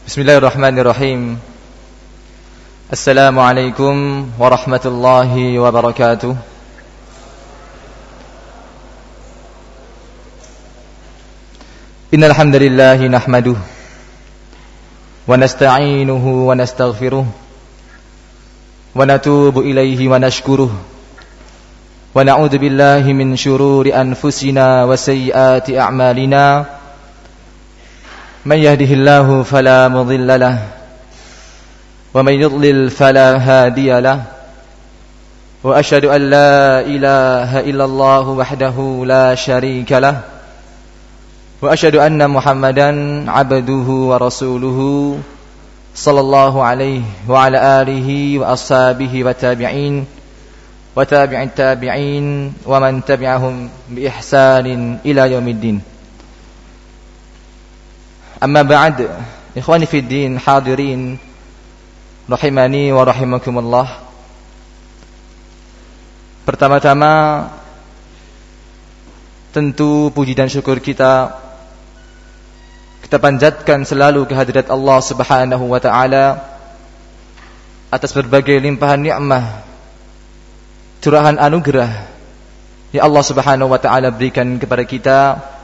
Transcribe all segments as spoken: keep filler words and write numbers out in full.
Bismillahirrahmanirrahim. Assalamualaikum warahmatullahi wabarakatuh. Innal hamdalillah nahmaduhu wa nasta'inuhu wa nastaghfiruh wa natubu ilaihi wa nashkuruh wa na'udzu billahi min shururi anfusina wa sayyiati a'malina. Man yahdihillahu fala mudilla lahu wa man yudlil fala hadiya lahu wa asyhadu an la ilaha illallah wahdahu la syarika lahu wa asyhadu anna Muhammadan abduhu wa rasuluhu sallallahu alaihi wa ala alihi wa ashabihi wa tabi'in wa tabi'in tabi'in wa man tabi'ahum bi ihsanin ila yaumiddin. Amma ba'd, ikhwani fid din hadirin rahimani wa rahimakumullah. Pertama-tama tentu puji dan syukur kita kita panjatkan selalu kehadirat Allah Subhanahu wa taala atas berbagai limpahan nikmat, curahan anugerah yang Allah Subhanahu wa taala berikan kepada kita.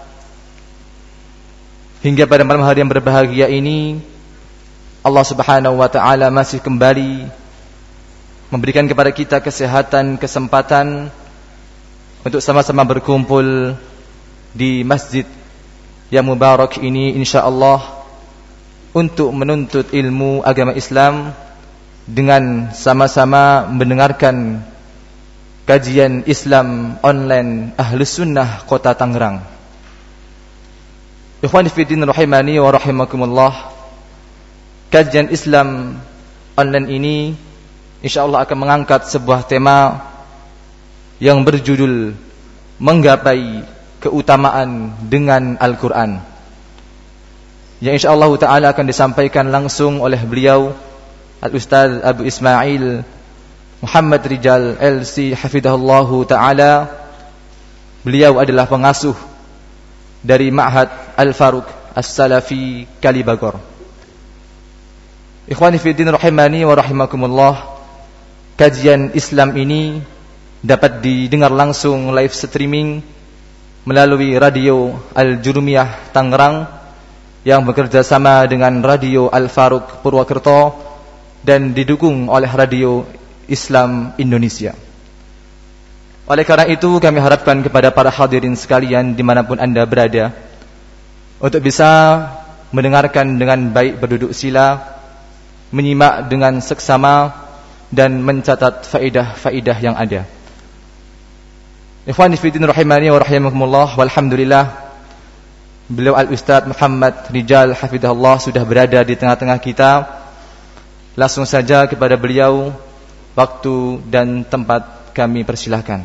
Hingga pada malam hari yang berbahagia ini Allah Subhanahu wa taala masih kembali memberikan kepada kita kesehatan, kesempatan untuk sama-sama berkumpul di masjid yang mubarak ini insyaallah untuk menuntut ilmu agama Islam dengan sama-sama mendengarkan kajian Islam online Ahlus Sunnah Kota Tangerang. Ikhwani fiddin rahimani wa rahimakumullah. Kajian Islam online ini insyaallah akan mengangkat sebuah tema yang berjudul menggapai keutamaan dengan Al-Quran, yang insyaallah ta'ala akan disampaikan langsung oleh beliau Al-Ustaz Abu Ismail Muhammad Rijal L C hafidhahullahu ta'ala. Beliau adalah pengasuh dari Ma'had Al-Faruq As-Salafi Kalibagor. Ikhwani fiddin rahimani wa rahimakumullah. Kajian Islam ini dapat didengar langsung live streaming melalui radio Al-Jurumiyah Tangerang yang bekerja sama dengan radio Al-Faruq Purwokerto dan didukung oleh radio Islam Indonesia. Oleh karena itu kami harapkan kepada para hadirin sekalian dimanapun anda berada untuk bisa mendengarkan dengan baik berduduk sila, menyimak dengan seksama dan mencatat faedah-faedah yang ada. Ikhwani fillah rahimani wa rahimakumullah. Walhamdulillah, beliau Al-Ustaz Muhammad Rijal hafizahullah sudah berada di tengah-tengah kita. Langsung saja kepada beliau waktu dan tempat kami persilahkan.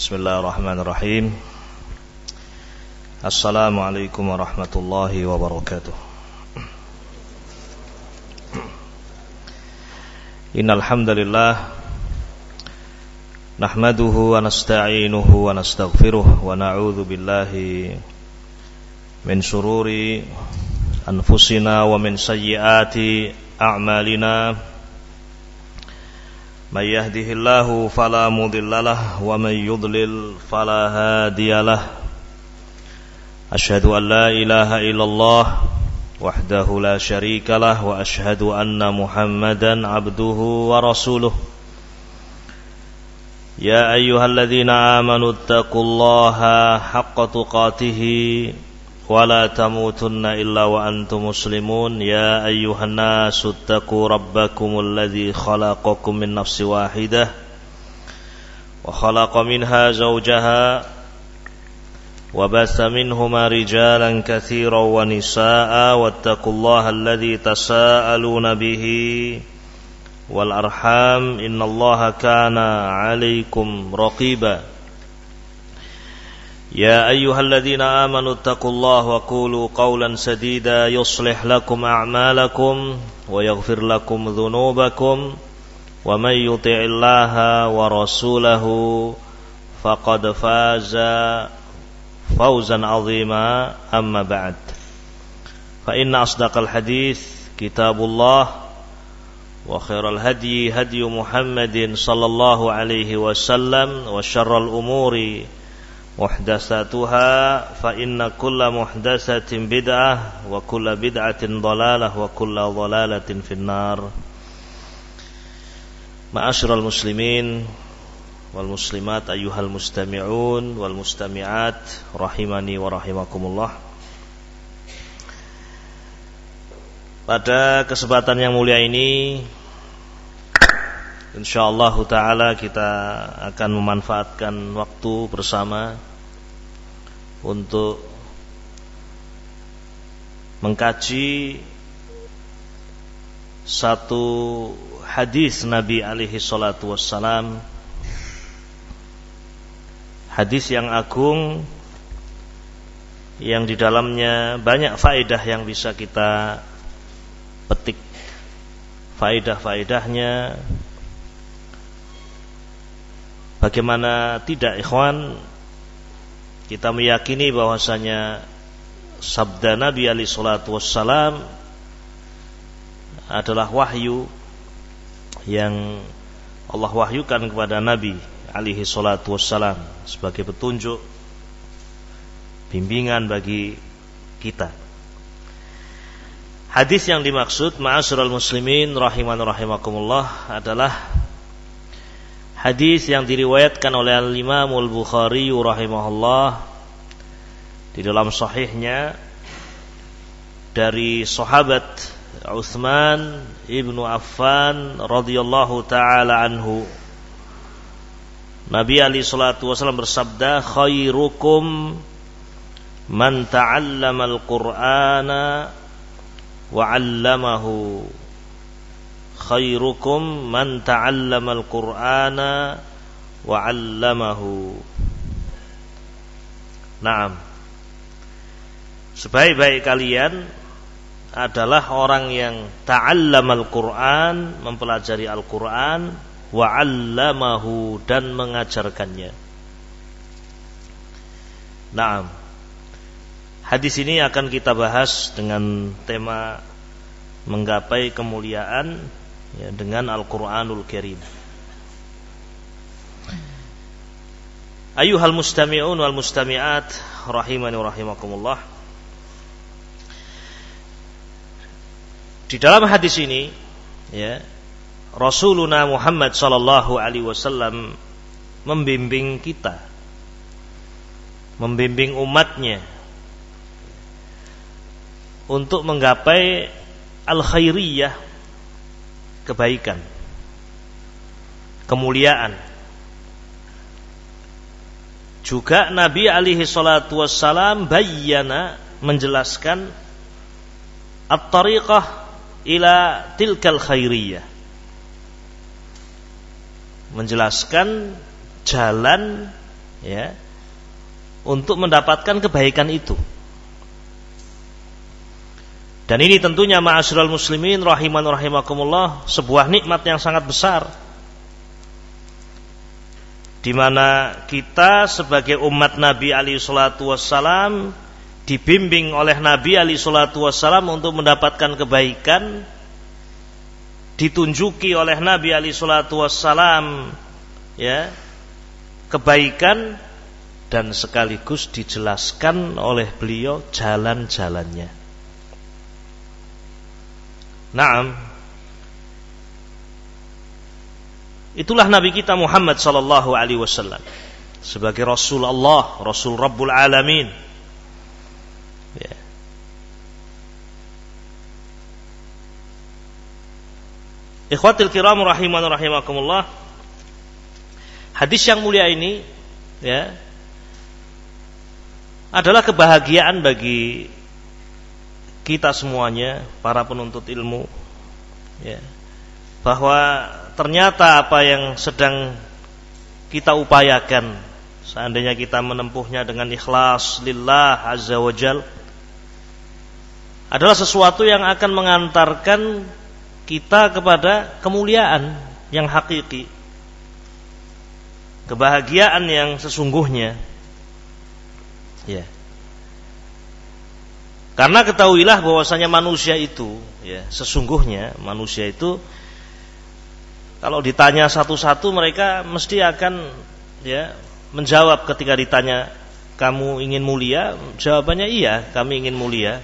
Bismillahirrahmanirrahim. Assalamualaikum warahmatullahi wabarakatuh. Innal hamdalillah nahmaduhu wa nasta'inuhu wa nastaghfiruh wa na'udzu billahi min shururi anfusina wa min sayyiati a'malina. May yahdihillahu fala mudhillalah wa may yudlil fala hadiyalah. Asyhadu an la ilaha illallah wahdahu la syarikalah wa asyhadu anna Muhammadan abduhu wa rasuluh. Ya ayyuhalladzina amanu taqullaha haqqa tuqatih wa la tamutunna illa wa antum muslimun. Ya ayyuhan nasu taqu rabbakumul ladzi khalaqakum min nafsin wahidah wa khalaqa minha zawjaha wa bassa minhuma rijalan katsiran wa nisaa'a wattaqullaha alladzi tasaaluna bihi wal arham innallaha kana 'alaikum raqiba. Ya ayyuhalladzina amanu taqullaha wa qulu qawlan sadida yuslih lakum a'malakum wa yaghfir lakum dhunubakum wa may yuti'illaha wa rasulahu faqad faza fawzan 'azima. Amma ba'd. Fa inna asdaqal hadits kitabullah wa khairal hadyi hadyu Muhammadin sallallahu alaihi wasallam wa syarral umuri muhdatsatuha fa inna kulla muhdatsatin bid'ah wa kulla bid'atin dhalalah wa kulla dhalalatin finnar. Ma'asyiral muslimin wal muslimat ayyuhal mustami'un wal mustami'at rahimani wa rahimakumullah. Pada kesempatan yang mulia ini insyaallah ta'ala kita akan memanfaatkan waktu bersama untuk mengkaji satu hadis Nabi alaihi salatu wassalam, hadis yang agung yang di dalamnya banyak faedah yang bisa kita petik. Faedah-faedahnya bagaimana tidak, ikhwan, kita meyakini bahwasanya sabda Nabi alaihi salatu wassalam adalah wahyu yang Allah wahyukan kepada Nabi alaihi salatu wassalam sebagai petunjuk, bimbingan bagi kita. Hadis yang dimaksud, ma'asyiral muslimin rahiman rahimakumullah, adalah hadis yang diriwayatkan oleh Al-Imam Al-Bukhari rahimahullah di dalam sahihnya dari sahabat Utsman ibnu Affan radhiyallahu taala anhu. Nabi alaihi salatu wasallam bersabda, khairukum man ta'allama al-Qur'ana wa 'allamahu. Khairukum man ta'allama al-Qur'ana wa 'allamahu. Naam. Sebaik-baik kalian adalah orang yang ta'allama al-Qur'an, mempelajari Al-Qur'an, wa 'allamahu, dan mengajarkannya. Naam. Hadis ini akan kita bahas dengan tema menggapai kemuliaan, ya, dengan Al-Qur'anul Karim. Ayyuhal mustami'un wal mustami'at rahimani wa rahimakumullah. Di dalam hadis ini, ya, Rasuluna Muhammad sallallahu alaihi wasallam membimbing kita, membimbing umatnya untuk menggapai al-khairiyah, kebaikan, kemuliaan. Juga Nabi alaihi salatu wassalam bayyana, menjelaskan at-tariqah ila tilkal khairiyah, menjelaskan jalan ya, untuk mendapatkan kebaikan itu. Dan ini tentunya ma'asyiral muslimin rahiman rahimakumullah, sebuah nikmat yang sangat besar, di mana kita sebagai umat Nabi alaihi salatu wassalam dibimbing oleh Nabi alaihi salatu wassalam untuk mendapatkan kebaikan, ditunjuki oleh Nabi alaihi salatu wassalam ya kebaikan, dan sekaligus dijelaskan oleh beliau jalan-jalannya. Naam, itulah Nabi kita Muhammad sallallahu alaihi wasallam sebagai Rasul Allah, Rasul Rabbul Alamin. Ya. Ikhwatil kiram rahiman rahimakumullah, hadis yang mulia ini ya adalah kebahagiaan bagi kita semuanya, para penuntut ilmu, ya, bahwa ternyata apa yang sedang kita upayakan, seandainya kita menempuhnya dengan ikhlas lillah azza wa jal, adalah sesuatu yang akan mengantarkan kita kepada kemuliaan yang hakiki, kebahagiaan yang sesungguhnya. Ya. Karena ketahuilah bahwasanya manusia itu, ya, sesungguhnya manusia itu kalau ditanya satu-satu mereka mesti akan ya menjawab ketika ditanya, kamu ingin mulia? Jawabannya iya, kami ingin mulia.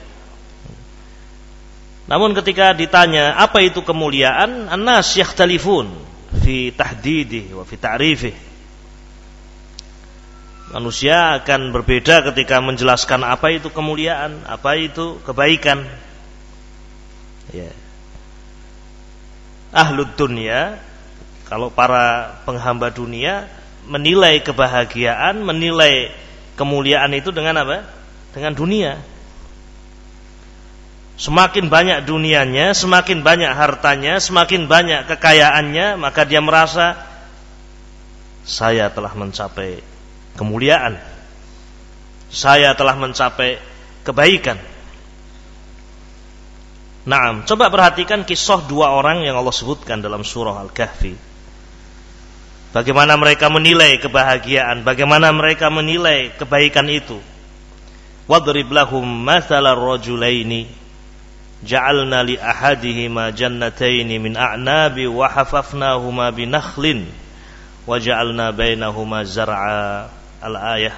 Namun ketika ditanya apa itu kemuliaan, an-nas yakhtalifun fi tahdidihi wa fi ta'rifihi. Manusia akan berbeda ketika menjelaskan apa itu kemuliaan, apa itu kebaikan. Ya. Ahlud dunya, kalau para penghamba dunia, menilai kebahagiaan, menilai kemuliaan itu dengan apa? Dengan dunia. Semakin banyak dunianya, semakin banyak hartanya, semakin banyak kekayaannya, maka dia merasa saya telah mencapai kemuliaan, saya telah mencapai kebaikan. Naam, coba perhatikan kisah dua orang yang Allah sebutkan dalam surah Al-Kahfi. Bagaimana mereka menilai kebahagiaan, bagaimana mereka menilai kebaikan itu. Wadrib lahum mathalar rajulaini ja'alna li ahadihima jannataini min a'nabi wa hafafnahuma binakhlin wa ja'alna bainahuma zar'a. Al-ayah,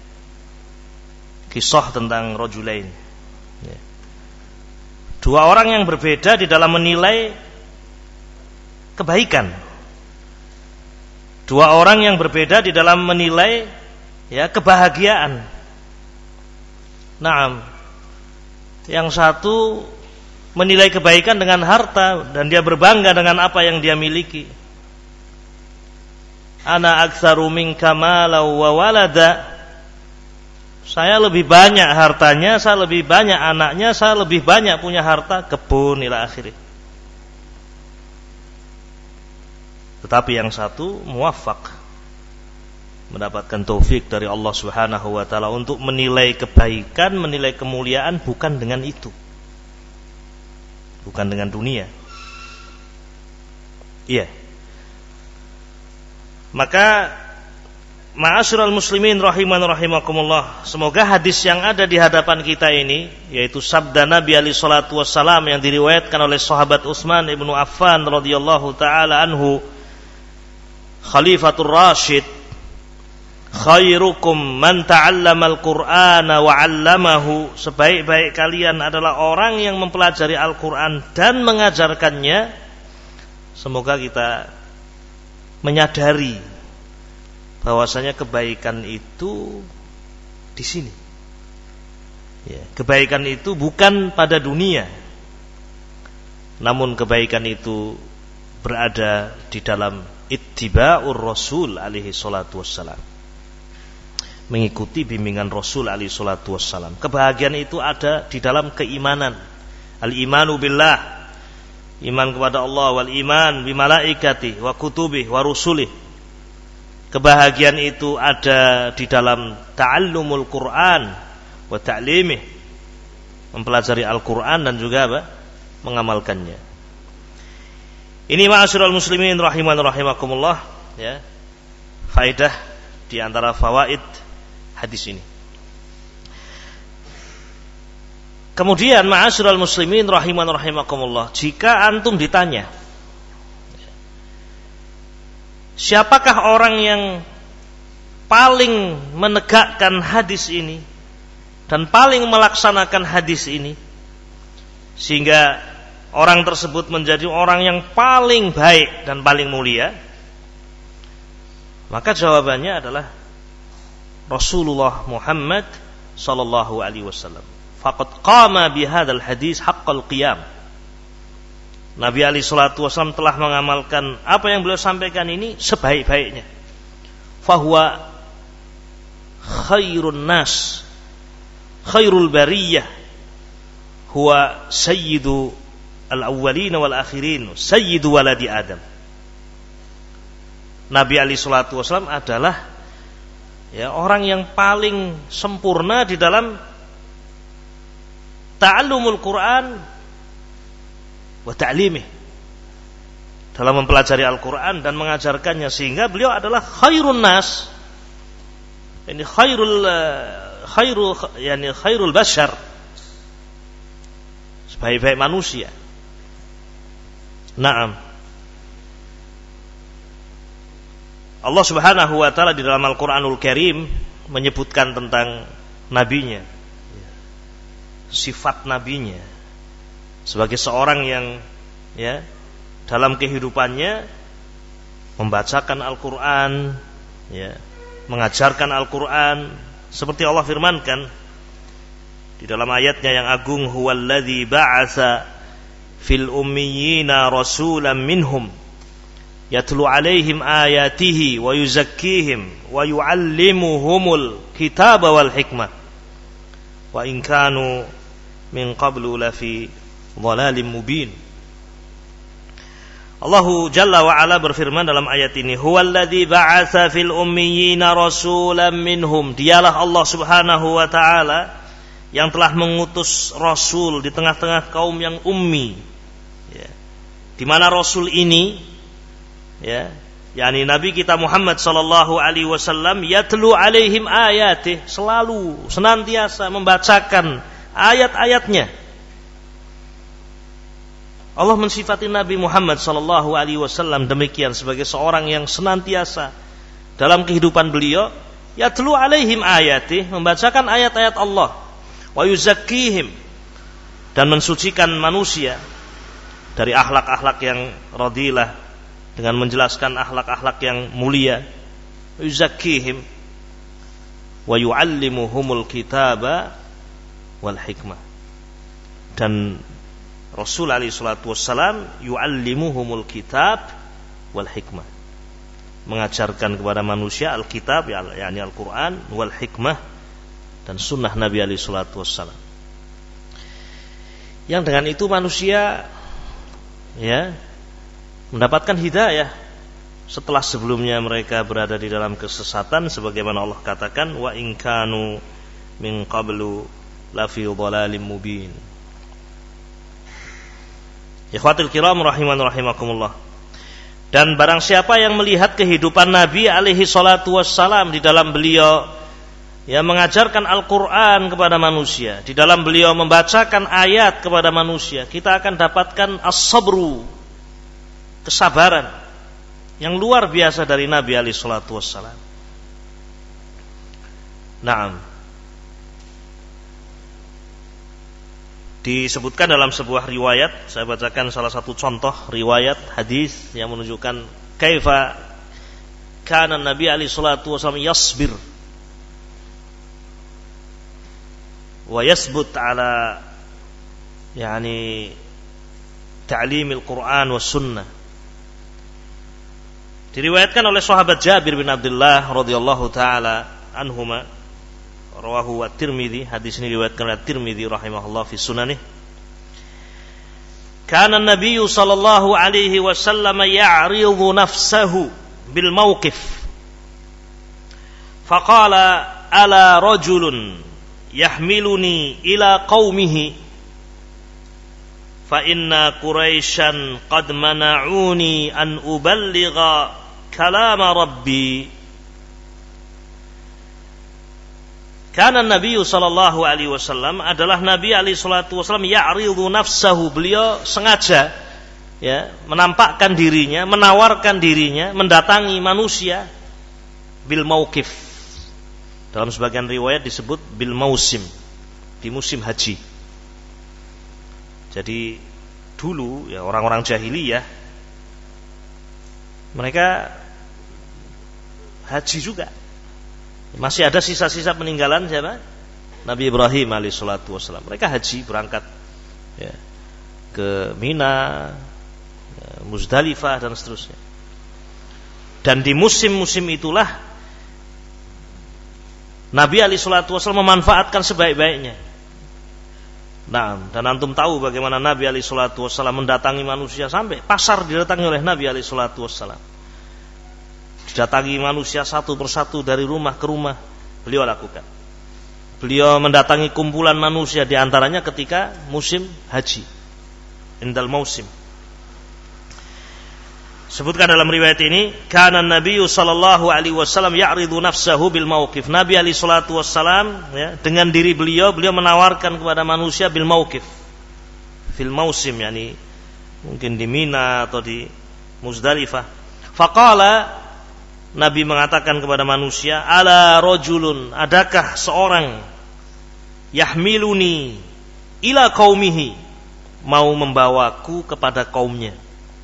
kisah tentang rajulain. Ya. Dua orang yang berbeda di dalam menilai kebaikan. Dua orang yang berbeda di dalam menilai ya kebahagiaan. Naam. Yang satu menilai kebaikan dengan harta dan dia berbangga dengan apa yang dia miliki. Ana aktsaru minka malan wa walada. Saya lebih banyak hartanya, saya lebih banyak anaknya, saya lebih banyak punya harta, kebun ila akhirih. Tetapi yang satu muwaffaq, mendapatkan taufik dari Allah Subhanahu wa taala untuk menilai kebaikan, menilai kemuliaan bukan dengan itu. Bukan dengan dunia. Iya. Maka ma'asyiral muslimin rahiman rahimakumullah, semoga hadis yang ada di hadapan kita ini, yaitu sabda Nabi alaihi salatu wassalam yang diriwayatkan oleh sahabat Utsman ibnu Affan radhiyallahu taala anhu, Khalifatur Rasyid, khairukum man ta'allamal Qur'ana wa 'allamahu, sebaik-baik kalian adalah orang yang mempelajari Al-Qur'an dan mengajarkannya. Semoga kita menyadari bahwasanya kebaikan itu di sini. Ya, kebaikan itu bukan pada dunia, namun kebaikan itu berada di dalam ittiba'ur Rasul alaihi salatu wassalam, mengikuti bimbingan Rasul alaihi salatu wassalam. Kebahagiaan itu ada di dalam keimanan. Al-imanu billah, iman kepada Allah, wal iman bi malaikati wa kutubi wa rusulih, kebahagiaan itu ada di dalam ta'allumul Quran wa ta'limih, mempelajari Al-Quran dan juga apa? Mengamalkannya. Ini ma'asyiral muslimin rahiman rahimakumullah, ya. Faedah di antara fawaid hadis ini. Kemudian ma'asyiral muslimin rahiman rahimakumullah, jika antum ditanya siapakah orang yang paling menegakkan hadis ini dan paling melaksanakan hadis ini sehingga orang tersebut menjadi orang yang paling baik dan paling mulia, maka jawabannya adalah Rasulullah Muhammad sallallahu alaihi wasallam. Faqad qama bihadzal hadis haqqal qiyam. Nabi alaihi salatu wasallam telah mengamalkan apa yang beliau sampaikan ini sebaik-baiknya. Fahuwa khairun nas, khairul bariyah, huwa sayyidu al-awwalin wal akhirin, sayyidu waladi Adam. Nabi alaihi salatu wasallam adalah ya orang yang paling sempurna di dalam ta'allumul Quran wa ta'limih, dalam mempelajari Al-Quran dan mengajarkannya, sehingga beliau adalah khairun nas, ini khairul khairul yani khairul bashar, sebaik-baik manusia. Naam. Allah Subhanahu wa taala di dalam Al-Qur'anul Karim menyebutkan tentang nabinya, sifat nabinya sebagai seorang yang ya dalam kehidupannya membacakan Al-Qur'an, ya, mengajarkan Al-Qur'an, seperti Allah firmankan di dalam ayatnya yang agung, huwallazi ba'atsa fil ummiyina rasulan minhum yatlu alaihim ayatihi wa yuzakkihim wa yuallimuhumul kitaba wal hikmah wa in kanu min qablu lafi dhalalim mubin. Allah Jalla wa Ala berfirman dalam ayat ini, huwallazi ba'atsa fil ummiyina rasulan minhum, dialah Allah Subhanahu wa taala yang telah mengutus rasul di tengah-tengah kaum yang ummi, ya. Di mana rasul ini, ya, yakni Nabi kita Muhammad sallallahu alaihi wasallam, yatlu alaihim ayatih, selalu senantiasa membacakan ayat-ayatnya. Allah mensifati Nabi Muhammad sallallahu alaihi wasallam demikian, sebagai seorang yang senantiasa dalam kehidupan beliau yatlu alaihim ayatih, membacakan ayat-ayat Allah, wa yuzakkihim, dan mensucikan manusia dari akhlak-akhlak yang radilah dengan menjelaskan akhlak-akhlak yang mulia, yuzakkihim wa yuallimuhumul kitaba wal hikmah, dan Rasul alaihi salatu wassalam yuallimuhumul kitab wal hikmah, mengajarkan kepada manusia Alkitab, yakni Al-Quran, wal hikmah, dan sunnah Nabi alaihi salatu wassalam, yang dengan itu manusia ya mendapatkan hidayah setelah sebelumnya mereka berada di dalam kesesatan, sebagaimana Allah katakan, wa in kanu min qablu lafi dhalalim mubin. Ikhwatul kiram rahiman rahimakumullah. Dan barang siapa yang melihat kehidupan Nabi alaihi salatu wassalam di dalam beliau ya mengajarkan Al-Quran kepada manusia, di dalam beliau membacakan ayat kepada manusia, kita akan dapatkan as-sabru, kesabaran yang luar biasa dari Nabi alaihi salatu wassalam. Naam. Disebutkan dalam sebuah riwayat, saya bacakan salah satu contoh riwayat hadis yang menunjukkan kaifa kana Nabi alaihi salatu wasallam yasbir wa yasbut ala yani ta'limil Quran was sunnah. Diriwayatkan oleh sahabat Jabir bin Abdullah radhiyallahu taala anhuma, rawahu at-Tirmidzi, hadis ini diriwayatkan oleh at-Tirmidzi rahimahullah fi sunanih. Kana an-nabiy sallallahu alaihi wasallam ya'ridu nafsahu bil mawqif faqala ala rajulun yahmiluni ila qaumihi fa inna Quraisyan qad mana'uni an uballigha kalama rabbi. Karena Nabi sallallahu alaihi wasallam adalah Nabi alaihi salatu wasallam ya'ridu nafsahu, beliau sengaja ya menampakkan dirinya, menawarkan dirinya, mendatangi manusia bil mauqif. Dalam sebagian riwayat disebut bil mausim, di musim haji. Jadi dulu ya orang-orang jahiliyah mereka haji juga. Masih ada sisa-sisa peninggalan siapa? Nabi Ibrahim alaihissalatu wassalam. Mereka haji berangkat ya, ke Mina, ya, Muzdalifah dan seterusnya. Dan di musim-musim itulah Nabi alaihissalatu wassalam memanfaatkan sebaik-baiknya. Nah, dan antum tahu bagaimana Nabi alaihissalatu wassalam mendatangi manusia, sampai pasar didatangi oleh Nabi alaihissalatu wassalam. Didatangi manusia satu persatu dari rumah ke rumah, beliau lakukan. Beliau mendatangi kumpulan manusia di antaranya ketika musim haji, indal mausim. Sebutkan dalam riwayat ini, kana Nabi sallallahu alaihi wasallam ya'ridu nafsahu bil mauqif. Nabi alaihi salatu wasallam ya, dengan diri beliau beliau menawarkan kepada manusia bil mauqif. Fil mausim, yakni mungkin di Mina atau di Muzdalifah. Faqala, Nabi mengatakan kepada manusia, ala rajulun, adakah seorang yahmiluni ila qaumihi, mau membawaku kepada kaumnya.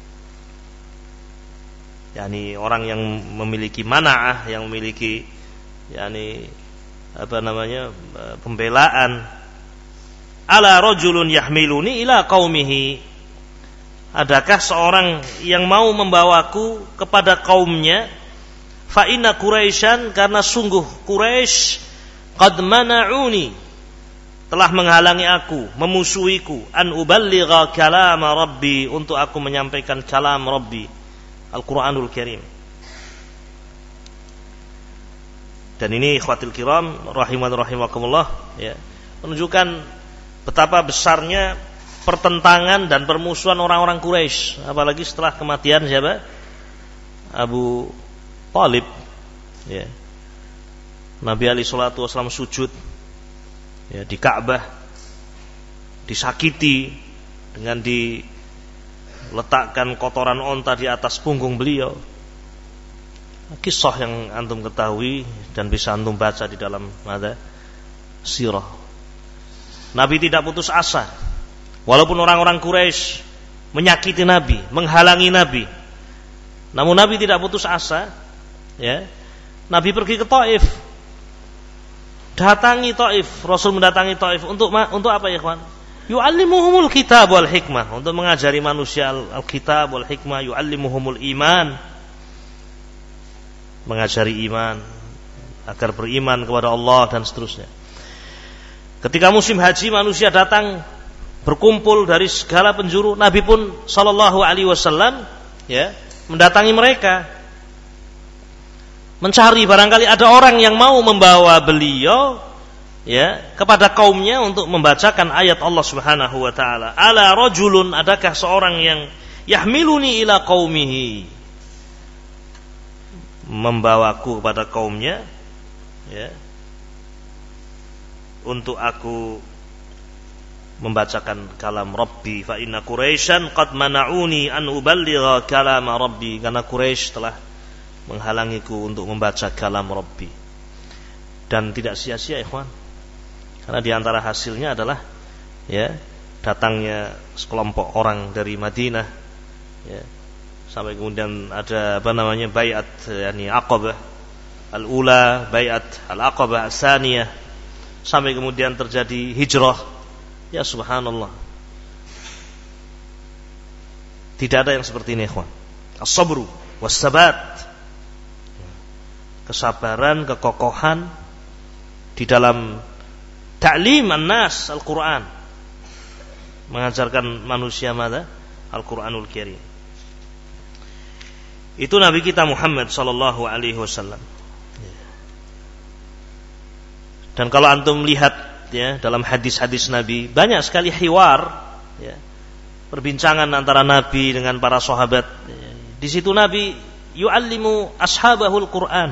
Yani orang yang memiliki mana'ah, yang memiliki yani apa namanya pembelaan. Ala rajulun yahmiluni ila qaumihi, adakah seorang yang mau membawaku kepada kaumnya. Fa inna Quraisyan, karena sungguh Quraisy qad mana'uni, telah menghalangi aku, memusuhiku, an uballigha kalama rabbi, untuk aku menyampaikan kalam Rabbi, Al-Quranul Karim. Dan ini ikhwatil kiram rahiman rahimakumullah ya, menunjukkan betapa besarnya pertentangan dan permusuhan orang-orang Quraisy, apalagi setelah kematian siapa? Abu Talib ya. Nabi alaihi salatu wasallam sujud ya di Ka'bah, disakiti dengan diletakkan kotoran onta di atas punggung beliau. Kisah yang antum ketahui dan bisa antum baca di dalam ada sirah. Nabi tidak putus asa walaupun orang-orang Quraisy menyakiti Nabi, menghalangi Nabi, namun Nabi tidak putus asa. Ya, Nabi pergi ke Taif, datangi Taif, Rasul mendatangi Taif untuk untuk apa ya kawan? Yu'allimuhumul kitab wal hikmah, untuk mengajari manusia al-kitab wal hikmah, yu'allimuhumul iman, mengajari iman agar beriman kepada Allah dan seterusnya. Ketika musim haji manusia datang berkumpul dari segala penjuru, Nabi pun sallallahu alaihi wasallam ya mendatangi mereka, mencari barangkali ada orang yang mau membawa beliau ya kepada kaumnya untuk membacakan ayat Allah Subhanahu wa taala. Ala rajulun, adakah seorang yang yahmiluni ila qaumihi, membawaku kepada kaumnya ya untuk aku membacakan kalam Rabbi. Fa inna Quraisyan qad mana'uni an uballigha kalama Rabbi, karena Quraisy telah menghalangiku untuk membaca kalam Rabbi. Dan tidak sia-sia ikhwan, karena di antara hasilnya adalah ya datangnya sekelompok orang dari Madinah ya, sampai kemudian ada apa namanya baiat yakni Aqabah al-ula, baiat al-Aqabah as-saniyah, sampai kemudian terjadi hijrah. Ya subhanallah, tidak ada yang seperti ini ikhwan. As-sabru was-sabat, kesabaran, kekokohan di dalam ta'lim an-nas Al-Quran, mengajarkan manusia mana? Al-Quranul Karim. Itu Nabi kita Muhammad sallallahu alaihi wasallam. Dan kalau antum lihat ya dalam hadis-hadis Nabi banyak sekali hiwar, ya, perbincangan antara Nabi dengan para sahabat. Di situ Nabi yu'allimu ashabahul Quran.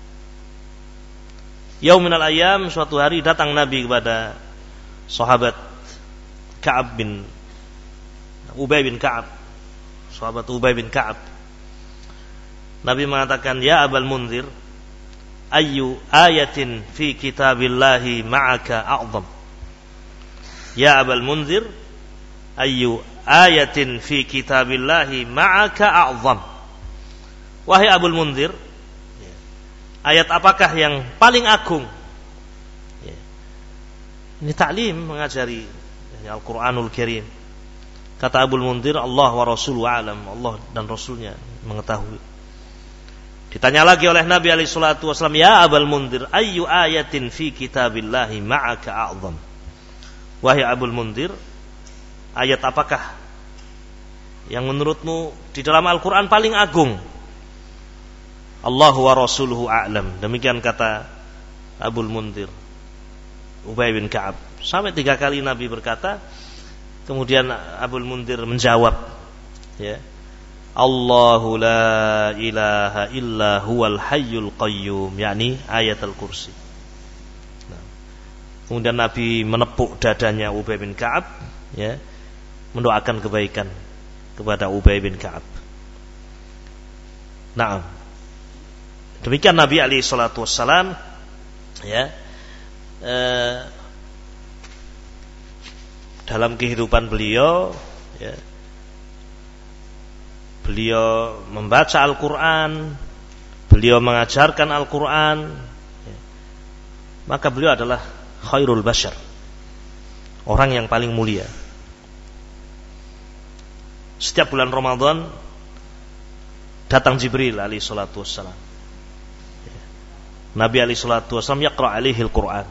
Yauminal ayyam, suatu hari datang Nabi kepada sahabat Ka'ab bin Ubay bin Ka'ab, sahabat Ubay bin Ka'ab. Nabi mengatakan, ya Abal Munzir, ayyu ayatin fi kitabillahi ma'aka a'zam. Ya Abal Munzir, ayyu ayatin fi kitabillahi ma'aka a'zam. Wahai Abul Munzir, ayat apakah yang paling agung? Ini ta'lim, mengajari Al-Quranul Karim. Kata Abul Munzir, Allah wa Rasuluhu a'lam, Allah dan Rasulnya mengetahui. Ditanya lagi oleh Nabi alaihi salatu wasallam, ya Abul Munzir, ayyu ayatin fi kitabillahi ma'aka a'zam. Wahai Abul Munzir, ayat apakah yang menurutmu di dalam Al-Quran paling agung? Allah wa Rasuluhu a'lam. Demikian kata Abul Munzir, Ubay bin Ka'ab. Sampai tiga kali Nabi berkata. Kemudian Abul Munzir menjawab, ya, Allahu la ilaha illa huwal hayyul qayyum, yakni ayat Al-Kursi. Nah, kemudian Nabi menepuk dadanya Ubay bin Ka'ab, ya, mendoakan kebaikan kepada Ubay bin Ka'ab. Nah, demikian Nabi alaihi salatu wassalam, ya, eh, dalam kehidupan beliau, ya, beliau membaca Al-Quran, beliau mengajarkan Al-Quran, ya, maka beliau adalah khairul bashar, orang yang paling mulia. Setiap bulan Ramadan datang Jibril alaihi salatu wassalam, ya. Nabi alaihi salatu wassalam yaqra alaihi Al-Quran,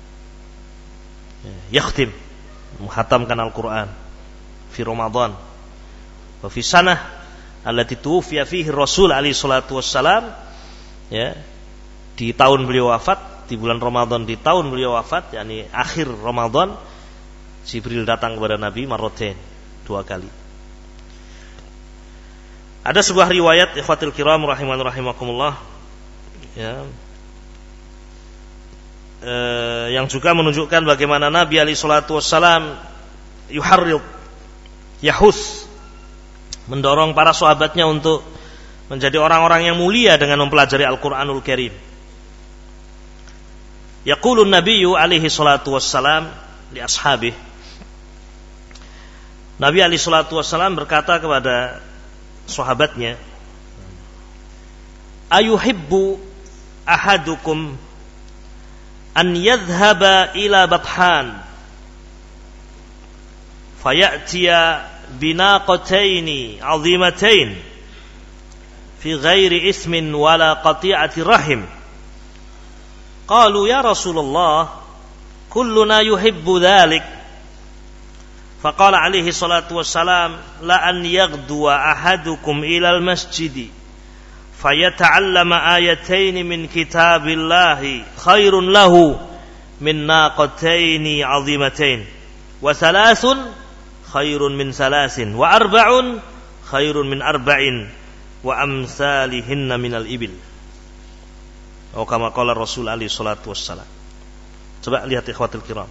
ya, yakhtim, menghatamkan Al-Quran fi Ramadan wa fi sanah allati tuwfiya fihi Rasul alaihi salatu wassalam, ya, di tahun beliau wafat, di bulan Ramadan di tahun beliau wafat, yakni akhir Ramadan, Jibril datang kepada Nabi marratain, dua kali. Ada sebuah riwayat ikhwatul kiram rahiman rahimakumullah, ya, Eh, yang juga menunjukkan bagaimana Nabi alaihi salatu wassalam yuharrid, yahus, mendorong para sahabatnya untuk menjadi orang-orang yang mulia dengan mempelajari Al-Quranul Karim. Yaqulun Nabiyyu alaihi salatu wassalam li ashabih, Nabi alaihi salatu wassalam berkata kepada sahabatnya, ayuhibbu ahadukum an yadhhaba ila Bathan fayatiya binaqataini azimatain fi ghairi ismin wala qati'ati rahim. Qalu ya Rasulullah, kulluna yuhibbu dhalik. Faqala alaihi salatu wassalam, la an yaghduwa ahadukum ila al-masjidi fayata'allama ayataini min kitabillahi khairun lahu min naqataini azimatain wa thalathun khairun min thalathin wa arba'un khairun min arba'in wa amsalihinna minal ibil. Oh, kama qala Rasul alaihi salatu wassalam. Coba lihat ikhwatul kiram,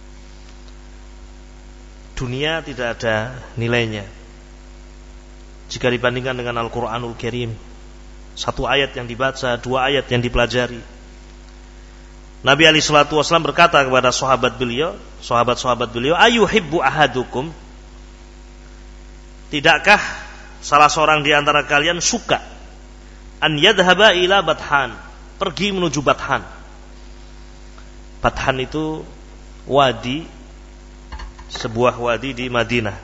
dunia tidak ada nilainya jika dibandingkan dengan Al-Quranul Karim. Satu ayat yang dibaca, dua ayat yang dipelajari. Nabi alaihi salatu wasallam berkata kepada sahabat beliau, sahabat-sahabat beliau, ayuhibbu ahadukum, tidakkah salah seorang di antara kalian suka an yadhhaba ila Bathan, pergi menuju Bathan. Bathan itu wadi, sebuah wadi di Madinah.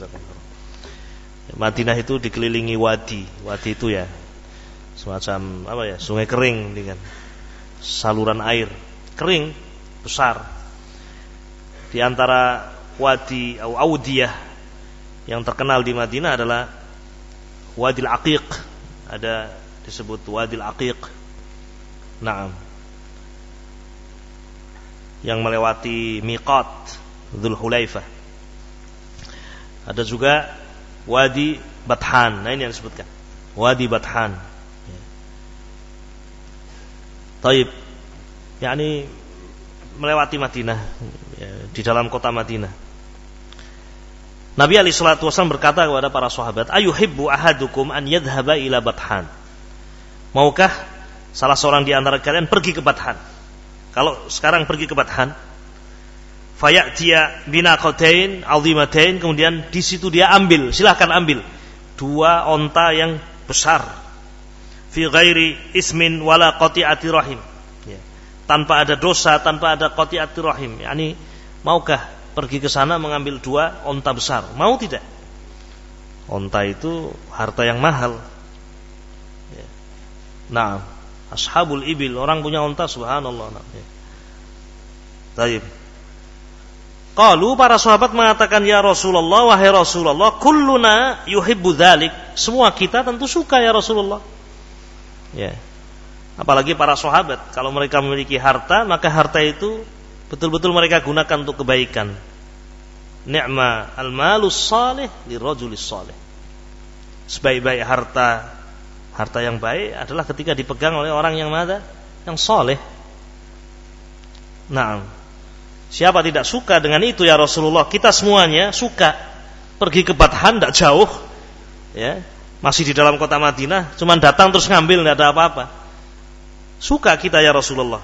Madinah itu dikelilingi wadi, wadi itu ya semacam apa ya, sungai kering dengan saluran air kering besar. Di antara wadi atau audiyah yang terkenal di Madinah adalah Wadil Aqiq, ada disebut Wadil Aqiq. Naam. yang melewati miqat Dzul Hulaifah. Ada juga Wadi Bathan. Nah ini yang disebutkan Wadi Bathan. Ya. Taib, yakni melewati Madinah, ya, di dalam kota Madinah. Nabi alaihi salatu wasallam berkata kepada para sahabat, "Ayuhibbu ahadukum an yadhhaba ila Bathan?" Maukah salah seorang di antara kalian pergi ke Bathan? Kalau sekarang pergi ke Bathan, fayatiya binaqatain azimatain, kemudian di situ dia ambil, silahkan ambil dua onta yang besar, fi ghairi ismin wala qati'ati rahim, ya, tanpa ada dosa, tanpa ada qati'ati rahim. Yani maukah pergi ke sana mengambil dua onta besar? Mau tidak? Onta itu harta yang mahal. Ya. Nah, ashabul ibil, orang punya onta, subhanallah. Ya. Baik. Qalu, para sahabat mengatakan, ya Rasulullah, wahai Rasulullah, kulluna yuhibbu dzalik. Semua kita tentu suka ya Rasulullah. Ya. Apalagi para sahabat, kalau mereka memiliki harta, maka harta itu betul-betul mereka gunakan untuk kebaikan. Ni'ma al-malus salih lirrajulis salih. Sebaik-baik harta, harta yang baik adalah ketika dipegang oleh orang yang mana? Yang saleh. Naam. Siapa tidak suka dengan itu ya Rasulullah? Kita semuanya suka. Pergi ke Bathan tidak jauh, ya, masih di dalam kota Madinah, cuman datang terus ngambil, tidak ada apa-apa. Suka kita ya Rasulullah.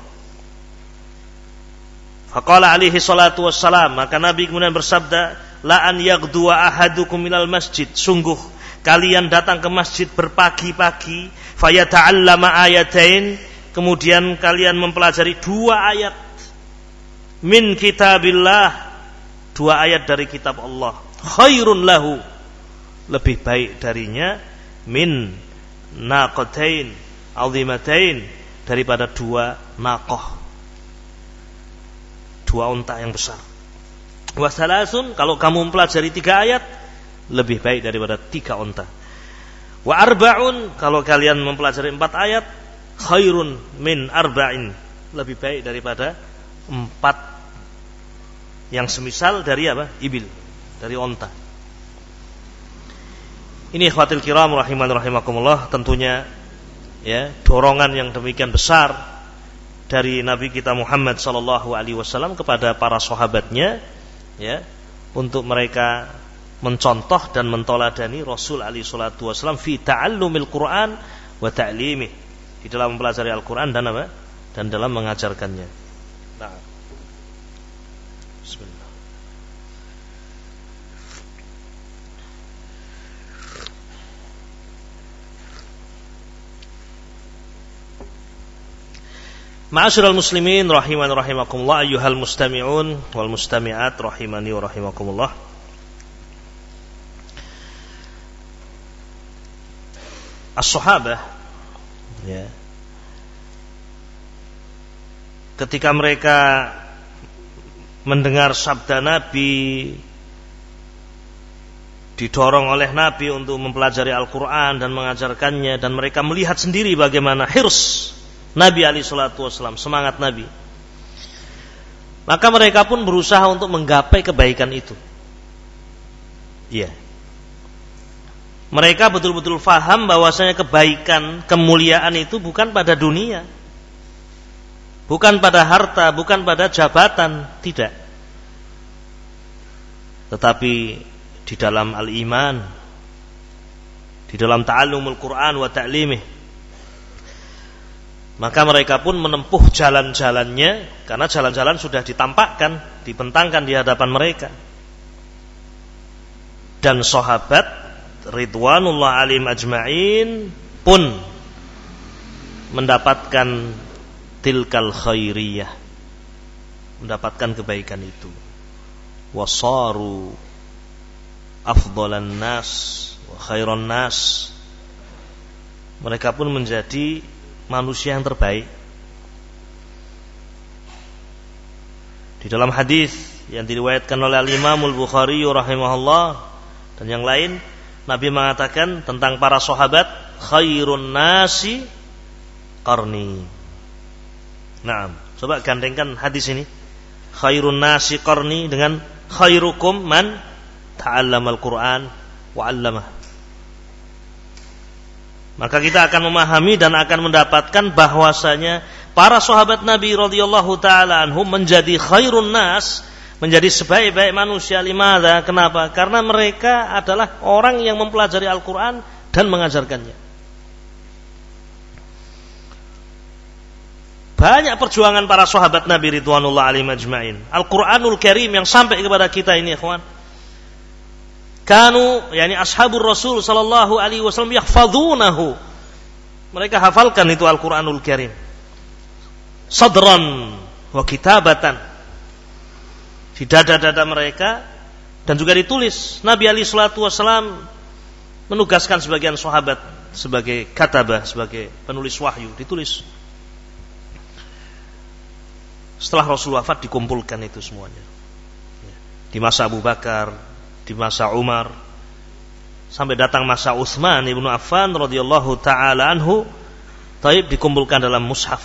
Faqala alaihi salatu wassalam, maka Nabi kemudian bersabda, la an yaghduwa ahadukum minal masjid, sungguh kalian datang ke masjid berpagi-pagi, fayata'allama ayatain, kemudian kalian mempelajari dua ayat min kitabillah, dua ayat dari kitab Allah, khairun lahu, lebih baik darinya, min naqatain azimatain, daripada dua naqah, dua unta yang besar. Wa salasun, kalau kamu mempelajari tiga ayat, lebih baik daripada tiga unta. Wa arba'un, kalau kalian mempelajari empat ayat, khairun min arba'in, lebih baik daripada empat yang semisal dari apa? Ibil, dari onta. Ini ikhwatil kiram rahiman rahimakumullah, tentunya ya dorongan yang demikian besar dari Nabi kita Muhammad sallallahu alaihi wasallam kepada para sahabatnya, ya, untuk mereka mencontoh dan mentoladani Rasul alaihi salatu wasallam fi ta'allumil Qur'an wa ta'limih, di dalam mempelajari Al-Qur'an dan apa? Dan dalam mengajarkannya. Nah. Bismillah. Ma'asyiral muslimin rahiman rahimakumullah, ayyuhal mustami'un wal mustami'at rahimani wa rahimakumullah. As-sahabah, ya, ketika mereka mendengar sabda Nabi, didorong oleh Nabi untuk mempelajari Al-Quran dan mengajarkannya, dan mereka melihat sendiri bagaimana hirs Nabi alaihi salatu wasallam, semangat Nabi, maka mereka pun berusaha untuk menggapai kebaikan itu. Iya. Mereka betul-betul faham bahwasanya kebaikan, kemuliaan itu bukan pada dunia, bukan pada harta, bukan pada jabatan, tidak. Tetapi di dalam al-iman, di dalam ta'allumul Qur'an wa ta'limih. Maka mereka pun menempuh jalan-jalannya, karena jalan-jalan sudah ditampakkan, dibentangkan di hadapan mereka. Dan sahabat ridwanullah alim ajma'in pun mendapatkan tilkal khairiyah, mendapatkan kebaikan itu. Wasaru afdalan nas wa khairan nas, mereka pun menjadi manusia yang terbaik. Di dalam hadis yang diriwayatkan oleh Al-Imam Al-Bukhari rahimahullah dan yang lain, Nabi mengatakan tentang para sahabat, khairun nasi qarni. Nah, coba gandengkan hadis ini. khairun nasi qarni dengan khairukum man ta'allamal Qur'an wa 'allamah. Maka kita akan memahami dan akan mendapatkan bahwasanya para sahabat Nabi radhiyallahu taala anhum menjadi khairun nas, menjadi sebaik-baik manusia. Limadha? Kenapa? Karena mereka adalah orang yang mempelajari Al-Qur'an dan mengajarkannya. Banyak perjuangan para sahabat Nabi ridwanullah alaihim ajma'in. Al-Qur'anul Karim yang sampai kepada kita ini, ikhwan. Kanu, yani ashabur Rasul sallallahu alaihi wasallam yahfazunahu. Mereka hafalkan itu Al-Qur'anul Karim. Sadran wa kitabatan. Di dada-dada mereka dan juga ditulis. Nabi alaihi salatu wasallam menugaskan sebagian sahabat sebagai katabah, sebagai penulis wahyu, ditulis. Setelah Rasul wafat dikumpulkan itu semuanya. Di masa Abu Bakar, di masa Umar, sampai datang masa Utsman ibnu Affan radhiyallahu taala anhu, taib dikumpulkan dalam mushaf.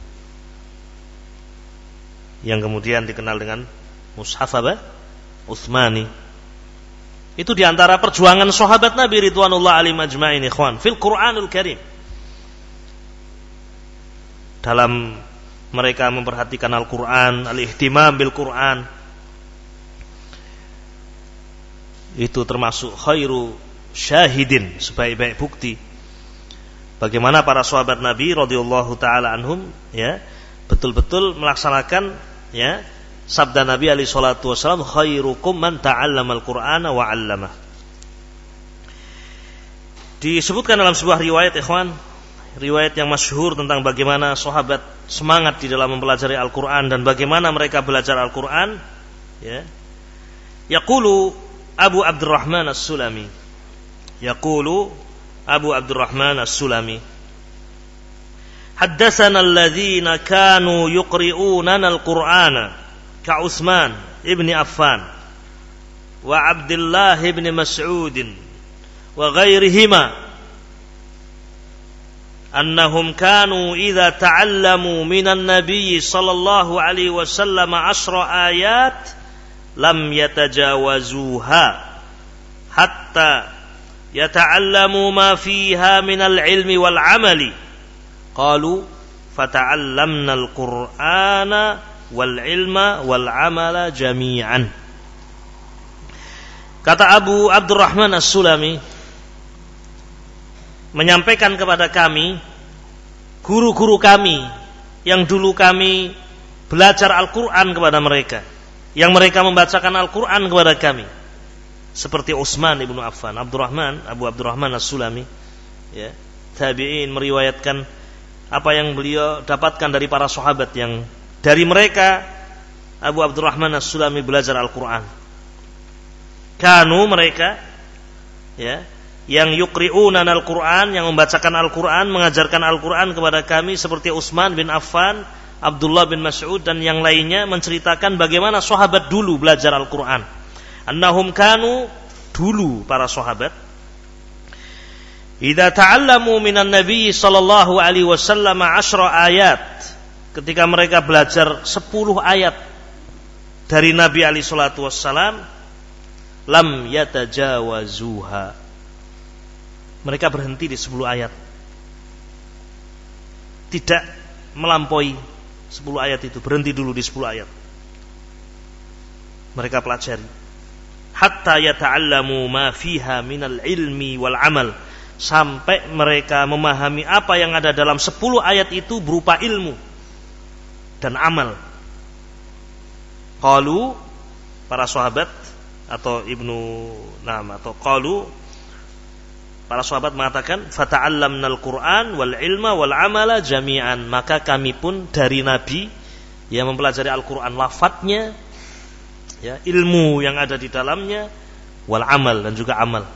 Yang kemudian dikenal dengan mushaf apa? Utsmani. Itu di antara perjuangan sahabat Nabi ridwanullah alaihim ajma'in, ikhwan, fil Qur'anul Karim. Dalam mereka memperhatikan Al-Quran, al-ihtimam bil-Quran. Itu termasuk khairu syahidin, sebaik-baik bukti. Bagaimana para sahabat Nabi radhiyallahu taala anhum ya, betul-betul melaksanakan ya sabda Nabi alaihi salatu wasallam, khairukum man ta'allamal Qur'ana wa 'allamah. Disebutkan dalam sebuah riwayat, ikhwan, riwayat yang masyhur tentang bagaimana sahabat semangat di dalam mempelajari Al-Quran dan bagaimana mereka belajar Al-Quran. Ya. Yaqulu Abu Abdurrahman As-Sulami. Yaqulu Abu Abdurrahman As-Sulami. Haddatsana alladhina kanu yuqri'unana Al-Qur'ana ka Utsman ibn Affan wa Abdullah ibn Mas'ud wa ghairihima. أنهم كانوا إذا تعلموا من النبي صلى الله عليه وسلم عشر آيات لم يتجاوزوها حتى يتعلموا ما فيها من العلم والعمل. قالوا فتعلمنا القرآن والعلم والعمل جميعا. Kata Abu Abdurrahman As-Sulami menyampaikan kepada kami, guru-guru kami yang dulu kami belajar Al-Quran kepada mereka, yang mereka membacakan Al-Quran kepada kami, seperti Utsman ibnu Affan, Abdurrahman, Abu Abdurrahman As-Sulami, ya, tabi'in, meriwayatkan apa yang beliau dapatkan dari para sahabat yang dari mereka Abu Abdurrahman As-Sulami belajar Al-Quran. Kanu mereka, ya, yang yuqri'unan Al-Quran, yang membacakan Al-Quran, mengajarkan Al-Quran kepada kami, seperti Utsman bin Affan, Abdullah bin Mas'ud dan yang lainnya, menceritakan bagaimana sahabat dulu belajar Al-Quran. Annahum kanu, dulu para sahabat, idza ta'allamu minan nabi sallallahu alaihi wasallam ashra ayat, ketika mereka belajar sepuluh ayat dari Nabi alaihi salatu wassalam, lam yatajawazuha, mereka berhenti di sepuluh ayat, tidak melampaui sepuluh ayat itu, berhenti dulu di sepuluh ayat. Mereka pelajari hatta yata'allamu ma fiha minal ilmi wal amal, sampai mereka memahami apa yang ada dalam sepuluh ayat itu berupa ilmu dan amal. Qalu, para sahabat atau Ibnu Nam atau qalu, para sahabat mengatakan, fata'allamnal Qur'an wal ilma wal amala jami'an, maka kami pun dari Nabi yang mempelajari Al-Qur'an lafadznya, ya, ilmu yang ada di dalamnya, wal amal, dan juga amal.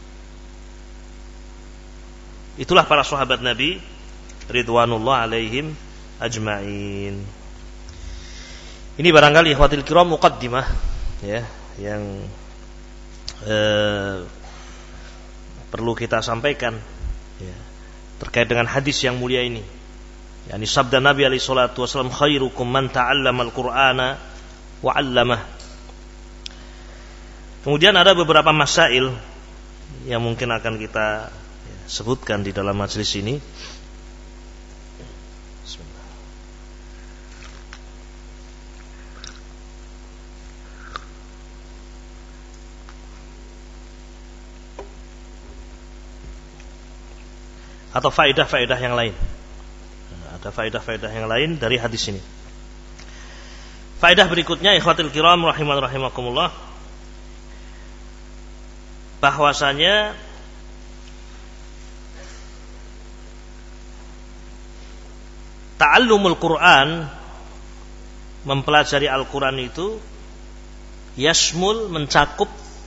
Itulah para sahabat Nabi ridwanullah alaihim ajma'in. Ini barangkali ikhwatil kiram muqaddimah, ya, yang eh, perlu kita sampaikan, ya, terkait dengan hadis yang mulia ini. Yani sabda Nabi alaihi salatu wasallam, khairukum man ta'allamal Qur'ana wa 'allamah. Kemudian ada beberapa masail yang mungkin akan kita sebutkan di dalam majelis ini. Atau faedah-faedah yang lain. Ada faedah-faedah yang lain dari hadis ini. Faedah berikutnya, ikhwatul kiram rahiman rahimakumullah, bahwasanya ta'allumul Quran, mempelajari Al-Quran itu yasmul, mencakup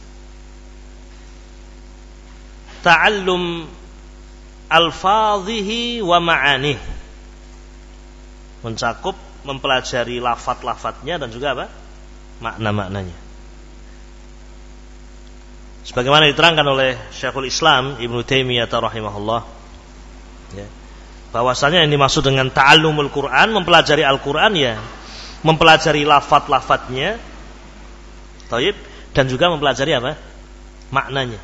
ta'allum alfadhihi wa ma'anih, mencakup mempelajari lafaz-lafaznya dan juga apa? Makna-maknanya. Sebagaimana diterangkan oleh Syekhul Islam Ibnu Taimiyah rahimahullah, ya, bahwasanya yang dimaksud dengan ta'allumul Quran, mempelajari Al-Quran, ya mempelajari lafaz-lafaznya, taib, dan juga mempelajari apa? Maknanya.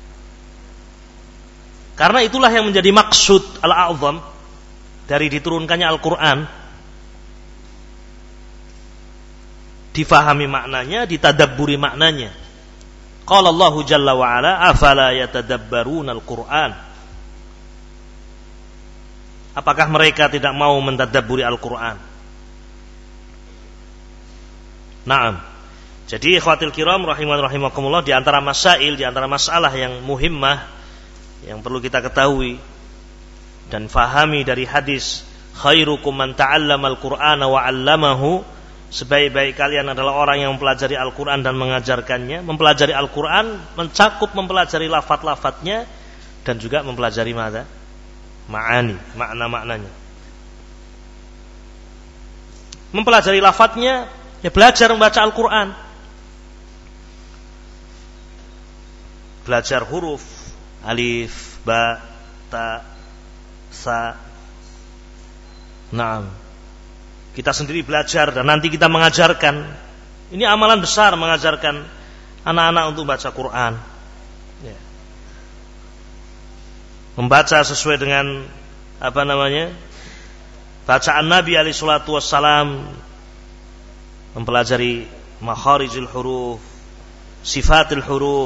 Karena itulah yang menjadi maksud al-a'zam dari diturunkannya Al-Quran. Difahami maknanya, ditadabburi maknanya. Qala Allahu jalla wa ala, afala yatadabbaruna al-Quran. Apakah mereka tidak mau mentadabburi Al-Quran? Naam. Jadi ikhwatil kiram rahiman rahimakumullah, di antara masail, di antara masalah yang muhimmah yang perlu kita ketahui dan fahami dari hadis, khairukum man ta'allama al-Qur'ana wa 'allamahu, sebaik-baik kalian adalah orang yang mempelajari Al-Quran dan mengajarkannya. Mempelajari Al-Quran mencakup mempelajari lafaz-lafaznya dan juga mempelajari mana? Ma'ani, makna-maknanya. Mempelajari lafaznya, ya belajar membaca Al-Quran, belajar huruf alif, ba, ta, sa. Naam. Kita sendiri belajar dan nanti kita mengajarkan. Ini amalan besar, mengajarkan anak-anak untuk baca Quran, ya. Membaca sesuai dengan apa namanya, bacaan Nabi alaihi salatu wassalam, mempelajari makharijul huruf, sifatul huruf.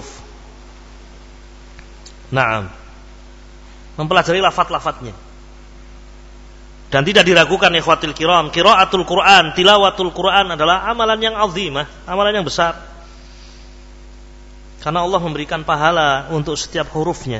Naam. Mempelajari lafaz-lafaznya. Dan tidak diragukan ikhwatil kiram, qiraatul Quran, tilawatul Quran adalah amalan yang azimah, amalan yang besar. Karena Allah memberikan pahala untuk setiap hurufnya.